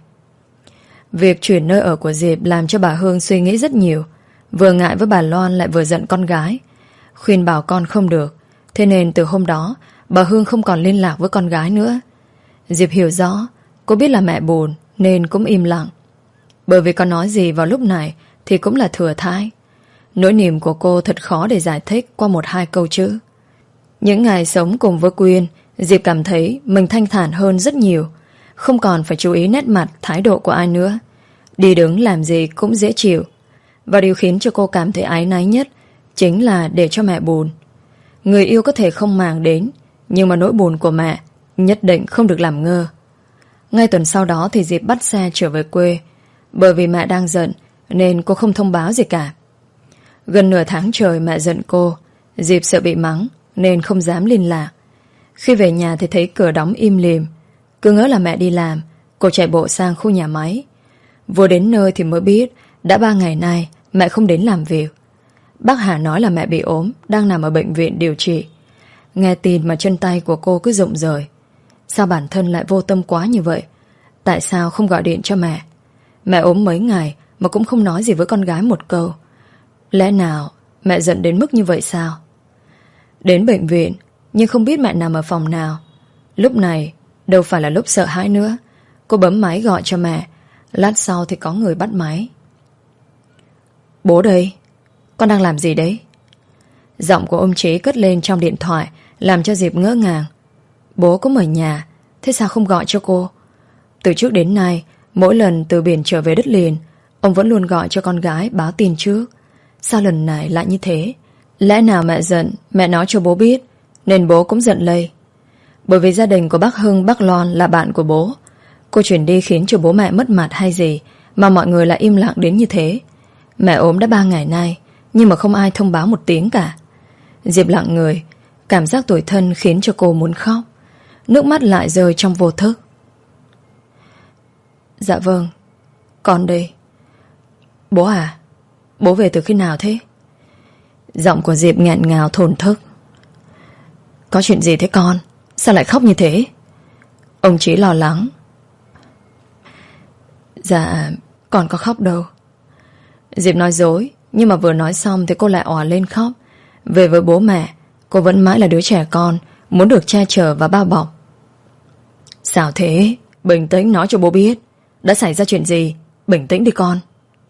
Việc chuyển nơi ở của Diệp làm cho bà Hương suy nghĩ rất nhiều. Vừa ngại với bà Loan lại vừa giận con gái. Khuyên bảo con không được. Thế nên từ hôm đó bà Hương không còn liên lạc với con gái nữa. Diệp hiểu rõ, cô biết là mẹ buồn nên cũng im lặng. Bởi vì có nói gì vào lúc này thì cũng là thừa thãi. Nỗi niềm của cô thật khó để giải thích qua một hai câu chữ. Những ngày sống cùng với Quyên, Diệp cảm thấy mình thanh thản hơn rất nhiều. Không còn phải chú ý nét mặt, thái độ của ai nữa. Đi đứng làm gì cũng dễ chịu. Và điều khiến cho cô cảm thấy áy náy nhất chính là để cho mẹ buồn. Người yêu có thể không màng đến, nhưng mà nỗi buồn của mẹ nhất định không được làm ngơ. Ngay tuần sau đó thì Diệp bắt xe trở về quê. Bởi vì mẹ đang giận nên cô không thông báo gì cả. Gần nửa tháng trời mẹ giận cô. Diệp sợ bị mắng nên không dám liên lạc. Khi về nhà thì thấy cửa đóng im lìm. Cứ ngỡ là mẹ đi làm, cô chạy bộ sang khu nhà máy. Vừa đến nơi thì mới biết đã ba ngày nay mẹ không đến làm việc. Bác Hà nói là mẹ bị ốm, đang nằm ở bệnh viện điều trị. Nghe tin mà chân tay của cô cứ rụng rời. Sao bản thân lại vô tâm quá như vậy? Tại sao không gọi điện cho mẹ? Mẹ ốm mấy ngày mà cũng không nói gì với con gái một câu. Lẽ nào mẹ giận đến mức như vậy sao? Đến bệnh viện, nhưng không biết mẹ nằm ở phòng nào. Lúc này đâu phải là lúc sợ hãi nữa. Cô bấm máy gọi cho mẹ. Lát sau thì có người bắt máy. Bố đây, con đang làm gì đấy? Giọng của ông Trí cất lên trong điện thoại, làm cho Diệp ngỡ ngàng. Bố cũng ở nhà, thế sao không gọi cho cô? Từ trước đến nay, mỗi lần từ biển trở về đất liền, ông vẫn luôn gọi cho con gái báo tin trước. Sao lần này lại như thế? Lẽ nào mẹ giận, mẹ nói cho bố biết, nên bố cũng giận lây. Bởi vì gia đình của bác Hưng, bác Loan là bạn của bố. Cô chuyển đi khiến cho bố mẹ mất mặt hay gì mà mọi người lại im lặng đến như thế? Mẹ ốm đã ba ngày nay, nhưng mà không ai thông báo một tiếng cả. Diệp lặng người. Cảm giác tủi thân khiến cho cô muốn khóc. Nước mắt lại rơi trong vô thức. Dạ vâng, con đây. Bố à, bố về từ khi nào thế? Giọng của Diệp nghẹn ngào thổn thức. Có chuyện gì thế con? Sao lại khóc như thế? Ông Trí lo lắng. Dạ, con có khóc đâu. Diệp nói dối, nhưng mà vừa nói xong thì cô lại òa lên khóc. Về với bố mẹ, cô vẫn mãi là đứa trẻ con, muốn được che chở và bao bọc. Sao thế? Bình tĩnh nói cho bố biết. Đã xảy ra chuyện gì? Bình tĩnh đi con.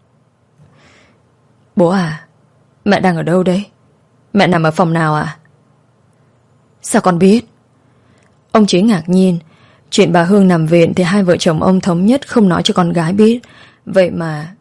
Bố à, mẹ đang ở đâu đấy? Mẹ nằm ở phòng nào à? Sao con biết? Ông Trí ngạc nhiên. Chuyện bà Hương nằm viện thì hai vợ chồng ông thống nhất không nói cho con gái biết. Vậy mà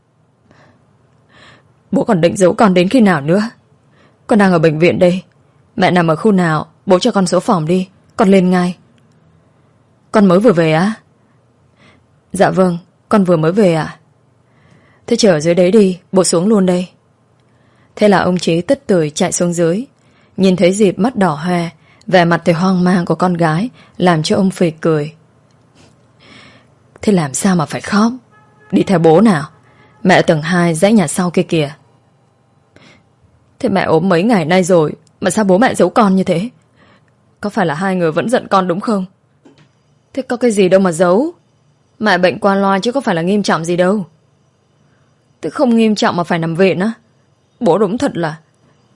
bố còn định giấu con đến khi nào nữa? Con đang ở bệnh viện đây. Mẹ nằm ở khu nào? Bố cho con số phòng đi, con lên ngay. Con mới vừa về á? Dạ vâng, con vừa mới về ạ. Thế chờ ở dưới đấy đi, bố xuống luôn đây. Thế là ông Trí tức tưởi chạy xuống dưới. Nhìn thấy Diệp mắt đỏ hoe, vẻ mặt thì hoang mang của con gái làm cho ông phì cười. Thế làm sao mà phải khóc? Đi theo bố nào. Mẹ ở tầng hai dãy nhà sau kia kìa. Thế mẹ ốm mấy ngày nay rồi mà sao bố mẹ giấu con như thế? Có phải là hai người vẫn giận con đúng không? Thế có cái gì đâu mà giấu. Mẹ bệnh qua loa chứ có phải là nghiêm trọng gì đâu. Thế không nghiêm trọng mà phải nằm viện á? Bố đúng thật là.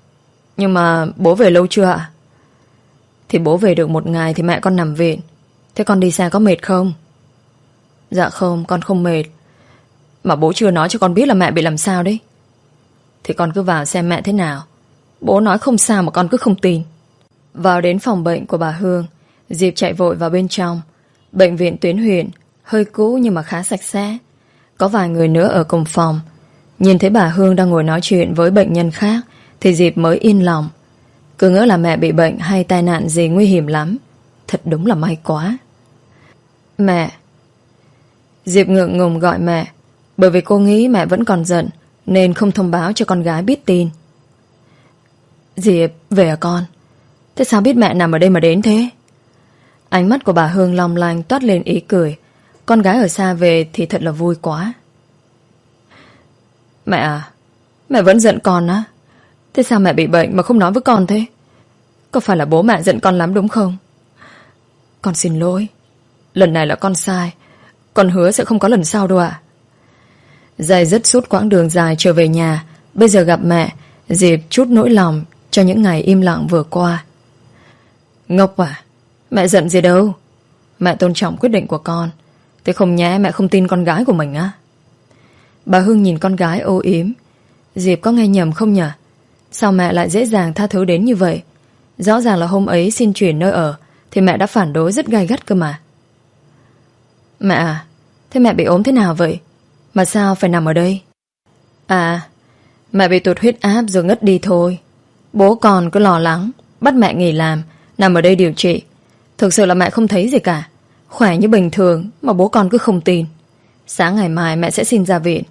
Nhưng mà bố về lâu chưa ạ? Thì bố về được một ngày thì mẹ con nằm viện. Thế con đi xa có mệt không? Dạ không, con không mệt. Mà bố chưa nói cho con biết là mẹ bị làm sao đấy. Thì con cứ vào xem mẹ thế nào. Bố nói không sao mà con cứ không tin. Vào đến phòng bệnh của bà Hương, Diệp chạy vội vào bên trong. Bệnh viện tuyến huyện, hơi cũ nhưng mà khá sạch sẽ. Có vài người nữa ở cùng phòng. Nhìn thấy bà Hương đang ngồi nói chuyện với bệnh nhân khác thì Diệp mới yên lòng. Cứ ngỡ là mẹ bị bệnh hay tai nạn gì nguy hiểm lắm. Thật đúng là may quá. Mẹ. Diệp ngượng ngùng gọi mẹ, bởi vì cô nghĩ mẹ vẫn còn giận nên không thông báo cho con gái biết tin. Diệp, về à con? Thế sao biết mẹ nằm ở đây mà đến thế? Ánh mắt của bà Hương long lanh toát lên ý cười. Con gái ở xa về thì thật là vui quá. Mẹ à, mẹ vẫn giận con á? Thế sao mẹ bị bệnh mà không nói với con thế? Có phải là bố mẹ giận con lắm đúng không? Con xin lỗi. Lần này là con sai. Con hứa sẽ không có lần sau đâu ạ. Dài dứt suốt quãng đường dài trở về nhà. Bây giờ gặp mẹ, Diệp chút nỗi lòng cho những ngày im lặng vừa qua. Ngốc à, mẹ giận gì đâu. Mẹ tôn trọng quyết định của con. Thế không nhé mẹ không tin con gái của mình á? Bà Hương nhìn con gái âu yếm. Diệp có nghe nhầm không nhỉ? Sao mẹ lại dễ dàng tha thứ đến như vậy? Rõ ràng là hôm ấy xin chuyển nơi ở thì mẹ đã phản đối rất gay gắt cơ mà. Mẹ à, thế mẹ bị ốm thế nào vậy? Mà sao phải nằm ở đây? À, mẹ bị tụt huyết áp rồi ngất đi thôi. Bố con cứ lo lắng, bắt mẹ nghỉ làm, nằm ở đây điều trị. Thực sự là mẹ không thấy gì cả. Khỏe như bình thường mà bố con cứ không tin. Sáng ngày mai mẹ sẽ xin ra viện.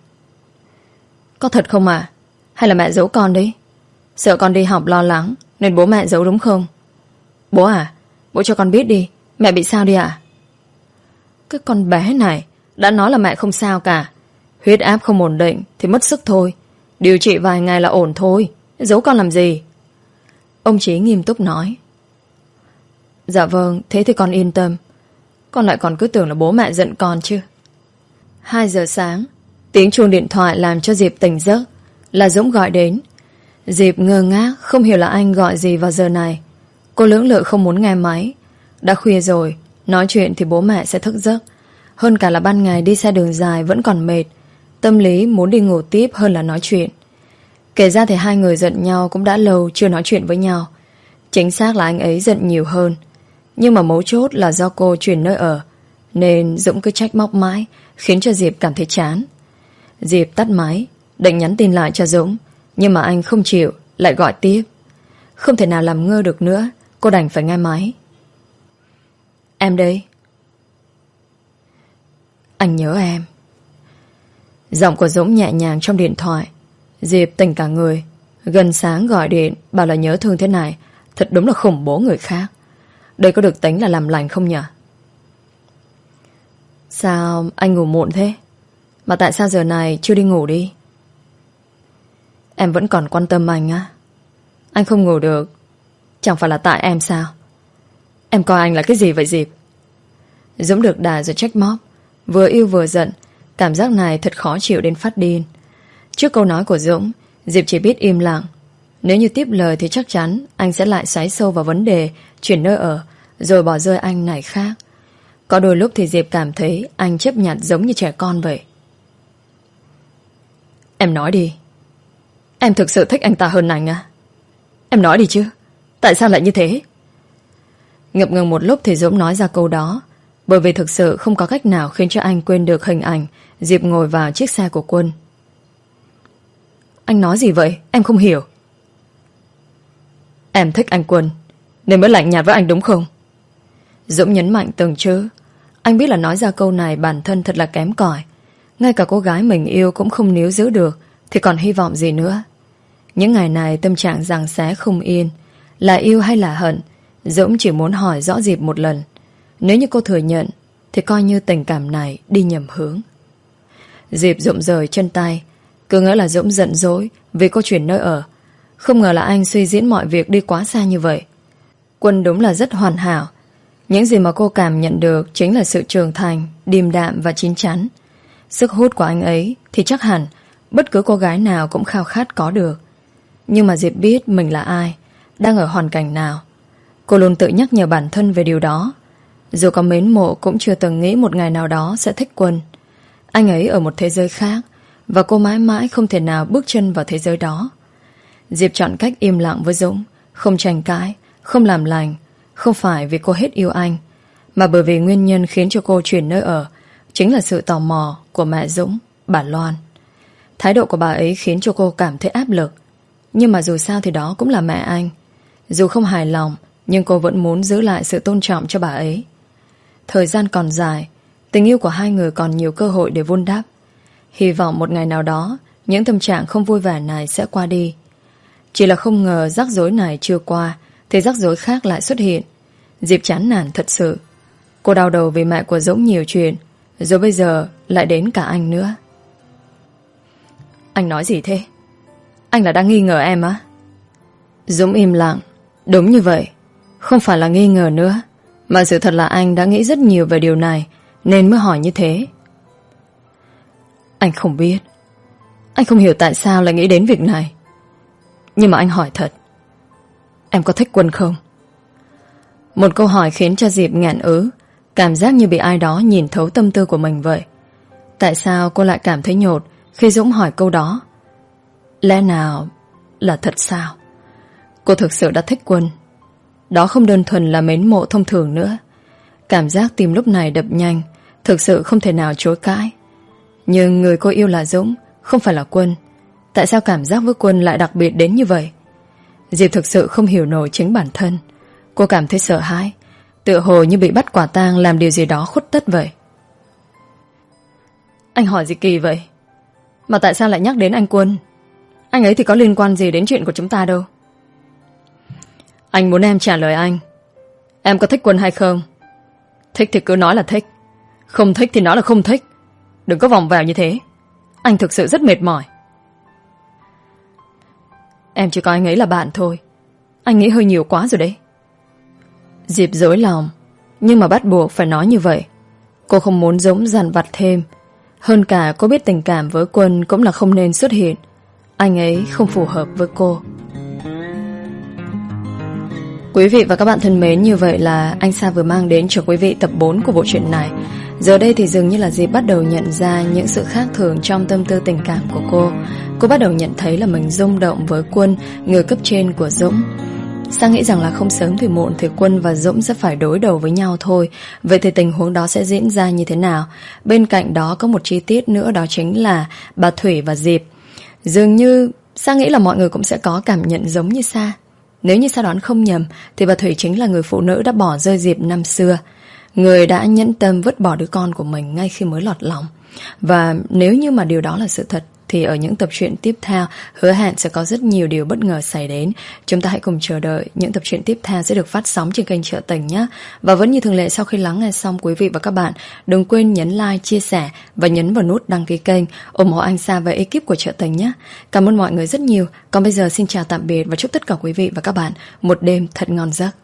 Có thật không à? Hay là mẹ giấu con đấy? Sợ con đi học lo lắng nên bố mẹ giấu đúng không? Bố à, bố cho con biết đi, mẹ bị sao đi ạ? Cái con bé này đã nói là mẹ không sao cả. Huyết áp không ổn định thì mất sức thôi. Điều trị vài ngày là ổn thôi. Giấu con làm gì? Ông Chí nghiêm túc nói. Dạ vâng, thế thì con yên tâm. Con lại còn cứ tưởng là bố mẹ giận con chứ. Hai giờ sáng, tiếng chuông điện thoại làm cho Diệp tỉnh giấc. Là Dũng gọi đến. Diệp ngơ ngác không hiểu là anh gọi gì vào giờ này. Cô lưỡng lự không muốn nghe máy. Đã khuya rồi, nói chuyện thì bố mẹ sẽ thức giấc. Hơn cả là ban ngày đi xe đường dài vẫn còn mệt. Tâm lý muốn đi ngủ tiếp hơn là nói chuyện. Kể ra thì hai người giận nhau cũng đã lâu chưa nói chuyện với nhau. Chính xác là anh ấy giận nhiều hơn. Nhưng mà mấu chốt là do cô chuyển nơi ở, nên Dũng cứ trách móc mãi, khiến cho Diệp cảm thấy chán. Diệp tắt máy, định nhắn tin lại cho Dũng, nhưng mà anh không chịu, lại gọi tiếp. Không thể nào làm ngơ được nữa, cô đành phải nghe máy. Em đây. Anh nhớ em. Giọng của Dũng nhẹ nhàng trong điện thoại. Diệp tỉnh cả người. Gần sáng gọi điện bảo là nhớ thương thế này, thật đúng là khủng bố người khác. Đây có được tính là làm lành không nhỉ? Sao anh ngủ muộn thế? Mà tại sao giờ này chưa đi ngủ đi? Em vẫn còn quan tâm anh á. Anh không ngủ được chẳng phải là tại em sao? Em coi anh là cái gì vậy Diệp? Dũng được đà rồi trách móc. Vừa yêu vừa giận. Cảm giác này thật khó chịu đến phát điên. Trước câu nói của Dũng, Diệp chỉ biết im lặng. Nếu như tiếp lời thì chắc chắn anh sẽ lại xoáy sâu vào vấn đề chuyển nơi ở, rồi bỏ rơi anh này khác. Có đôi lúc thì Diệp cảm thấy anh chấp nhặt giống như trẻ con vậy. Em nói đi. Em thực sự thích anh ta hơn anh à? Em nói đi chứ. Tại sao lại như thế? Ngập ngừng một lúc thì Dũng nói ra câu đó, bởi vì thực sự không có cách nào khiến cho anh quên được hình ảnh Diệp ngồi vào chiếc xe của Quân. Anh nói gì vậy? Em không hiểu. Em thích anh Quân nên mới lạnh nhạt với anh đúng không? Dũng nhấn mạnh từng chữ. Anh biết là nói ra câu này bản thân thật là kém cỏi. Ngay cả cô gái mình yêu cũng không níu giữ được thì còn hy vọng gì nữa. Những ngày này tâm trạng giằng xé không yên. Là yêu hay là hận, Dũng chỉ muốn hỏi rõ Diệp một lần. Nếu như cô thừa nhận thì coi như tình cảm này đi nhầm hướng. Diệp rụng rời chân tay. Cứ ngỡ là Dũng giận dỗi vì cô chuyển nơi ở. Không ngờ là anh suy diễn mọi việc đi quá xa như vậy. Quân đúng là rất hoàn hảo. Những gì mà cô cảm nhận được chính là sự trưởng thành, điềm đạm và chín chắn. Sức hút của anh ấy thì chắc hẳn bất cứ cô gái nào cũng khao khát có được. Nhưng mà Diệp biết mình là ai, đang ở hoàn cảnh nào. Cô luôn tự nhắc nhở bản thân về điều đó. Dù có mến mộ cũng chưa từng nghĩ một ngày nào đó sẽ thích Quân. Anh ấy ở một thế giới khác, và cô mãi mãi không thể nào bước chân vào thế giới đó. Diệp chọn cách im lặng với Dũng, không tranh cãi, không làm lành. Không phải vì cô hết yêu anh, mà bởi vì nguyên nhân khiến cho cô chuyển nơi ở chính là sự tò mò của mẹ Dũng, bà Loan. Thái độ của bà ấy khiến cho cô cảm thấy áp lực. Nhưng mà dù sao thì đó cũng là mẹ anh. Dù không hài lòng, nhưng cô vẫn muốn giữ lại sự tôn trọng cho bà ấy. Thời gian còn dài, tình yêu của hai người còn nhiều cơ hội để vun đắp. Hy vọng một ngày nào đó những tâm trạng không vui vẻ này sẽ qua đi. Chỉ là không ngờ rắc rối này chưa qua thì rắc rối khác lại xuất hiện. Diệp chán nản thật sự. Cô đau đầu vì mẹ của Dũng nhiều chuyện, rồi bây giờ lại đến cả anh nữa. Anh nói gì thế? Anh là đang nghi ngờ em á? Dũng im lặng. Đúng như vậy, không phải là nghi ngờ nữa, mà sự thật là anh đã nghĩ rất nhiều về điều này, nên mới hỏi như thế. Anh không biết. Anh không hiểu tại sao lại nghĩ đến việc này. Nhưng mà anh hỏi thật, em có thích Quân không? Một câu hỏi khiến cho Diệp nghẹn ứ, cảm giác như bị ai đó nhìn thấu tâm tư của mình vậy. Tại sao cô lại cảm thấy nhột khi Dũng hỏi câu đó? Lẽ nào là thật sao? Cô thực sự đã thích Quân. Đó không đơn thuần là mến mộ thông thường nữa. Cảm giác tim lúc này đập nhanh, thực sự không thể nào chối cãi. Nhưng người cô yêu là Dũng, không phải là Quân. Tại sao cảm giác với Quân lại đặc biệt đến như vậy? Diệp thực sự không hiểu nổi chính bản thân. Cô cảm thấy sợ hãi, tựa hồ như bị bắt quả tang làm điều gì đó khuất tất vậy. Anh hỏi gì kỳ vậy? Mà tại sao lại nhắc đến anh Quân? Anh ấy thì có liên quan gì đến chuyện của chúng ta đâu. Anh muốn em trả lời anh. Em có thích Quân hay không? Thích thì cứ nói là thích, không thích thì nói là không thích. Đừng có vòng vào như thế. Anh thực sự rất mệt mỏi. Em chỉ coi anh ấy là bạn thôi. Anh nghĩ hơi nhiều quá rồi đấy. Diệp dối lòng, nhưng mà bắt buộc phải nói như vậy. Cô không muốn Dũng dằn vặt thêm. Hơn cả cô biết tình cảm với Quân cũng là không nên xuất hiện. Anh ấy không phù hợp với cô. Quý vị và các bạn thân mến, như vậy là anh Sa vừa mang đến cho quý vị tập bốn của bộ truyện này. Giờ đây thì dường như là Diệp bắt đầu nhận ra những sự khác thường trong tâm tư tình cảm của cô. Cô bắt đầu nhận thấy là mình rung động với Quân, người cấp trên của Dũng. Sa nghĩ rằng là không sớm thì muộn thì Quân và Dũng sẽ phải đối đầu với nhau thôi. Vậy thì tình huống đó sẽ diễn ra như thế nào? Bên cạnh đó có một chi tiết nữa, đó chính là bà Thủy và Diệp. Dường như Sa nghĩ là mọi người cũng sẽ có cảm nhận giống như Sa. Nếu như Sa đoán không nhầm thì bà Thủy chính là người phụ nữ đã bỏ rơi Diệp năm xưa, người đã nhẫn tâm vứt bỏ đứa con của mình ngay khi mới lọt lòng. Và nếu như mà điều đó là sự thật thì ở những tập truyện tiếp theo hứa hẹn sẽ có rất nhiều điều bất ngờ xảy đến. Chúng ta hãy cùng chờ đợi những tập truyện tiếp theo sẽ được phát sóng trên kênh Chợ Tình nhé. Và vẫn như thường lệ, sau khi lắng nghe xong, quý vị và các bạn đừng quên nhấn like, chia sẻ và nhấn vào nút đăng ký kênh, ủng hộ anh Sa và ekip của Chợ Tình nhé. Cảm ơn mọi người rất nhiều. Còn bây giờ xin chào tạm biệt và chúc tất cả quý vị và các bạn một đêm thật ngon giấc.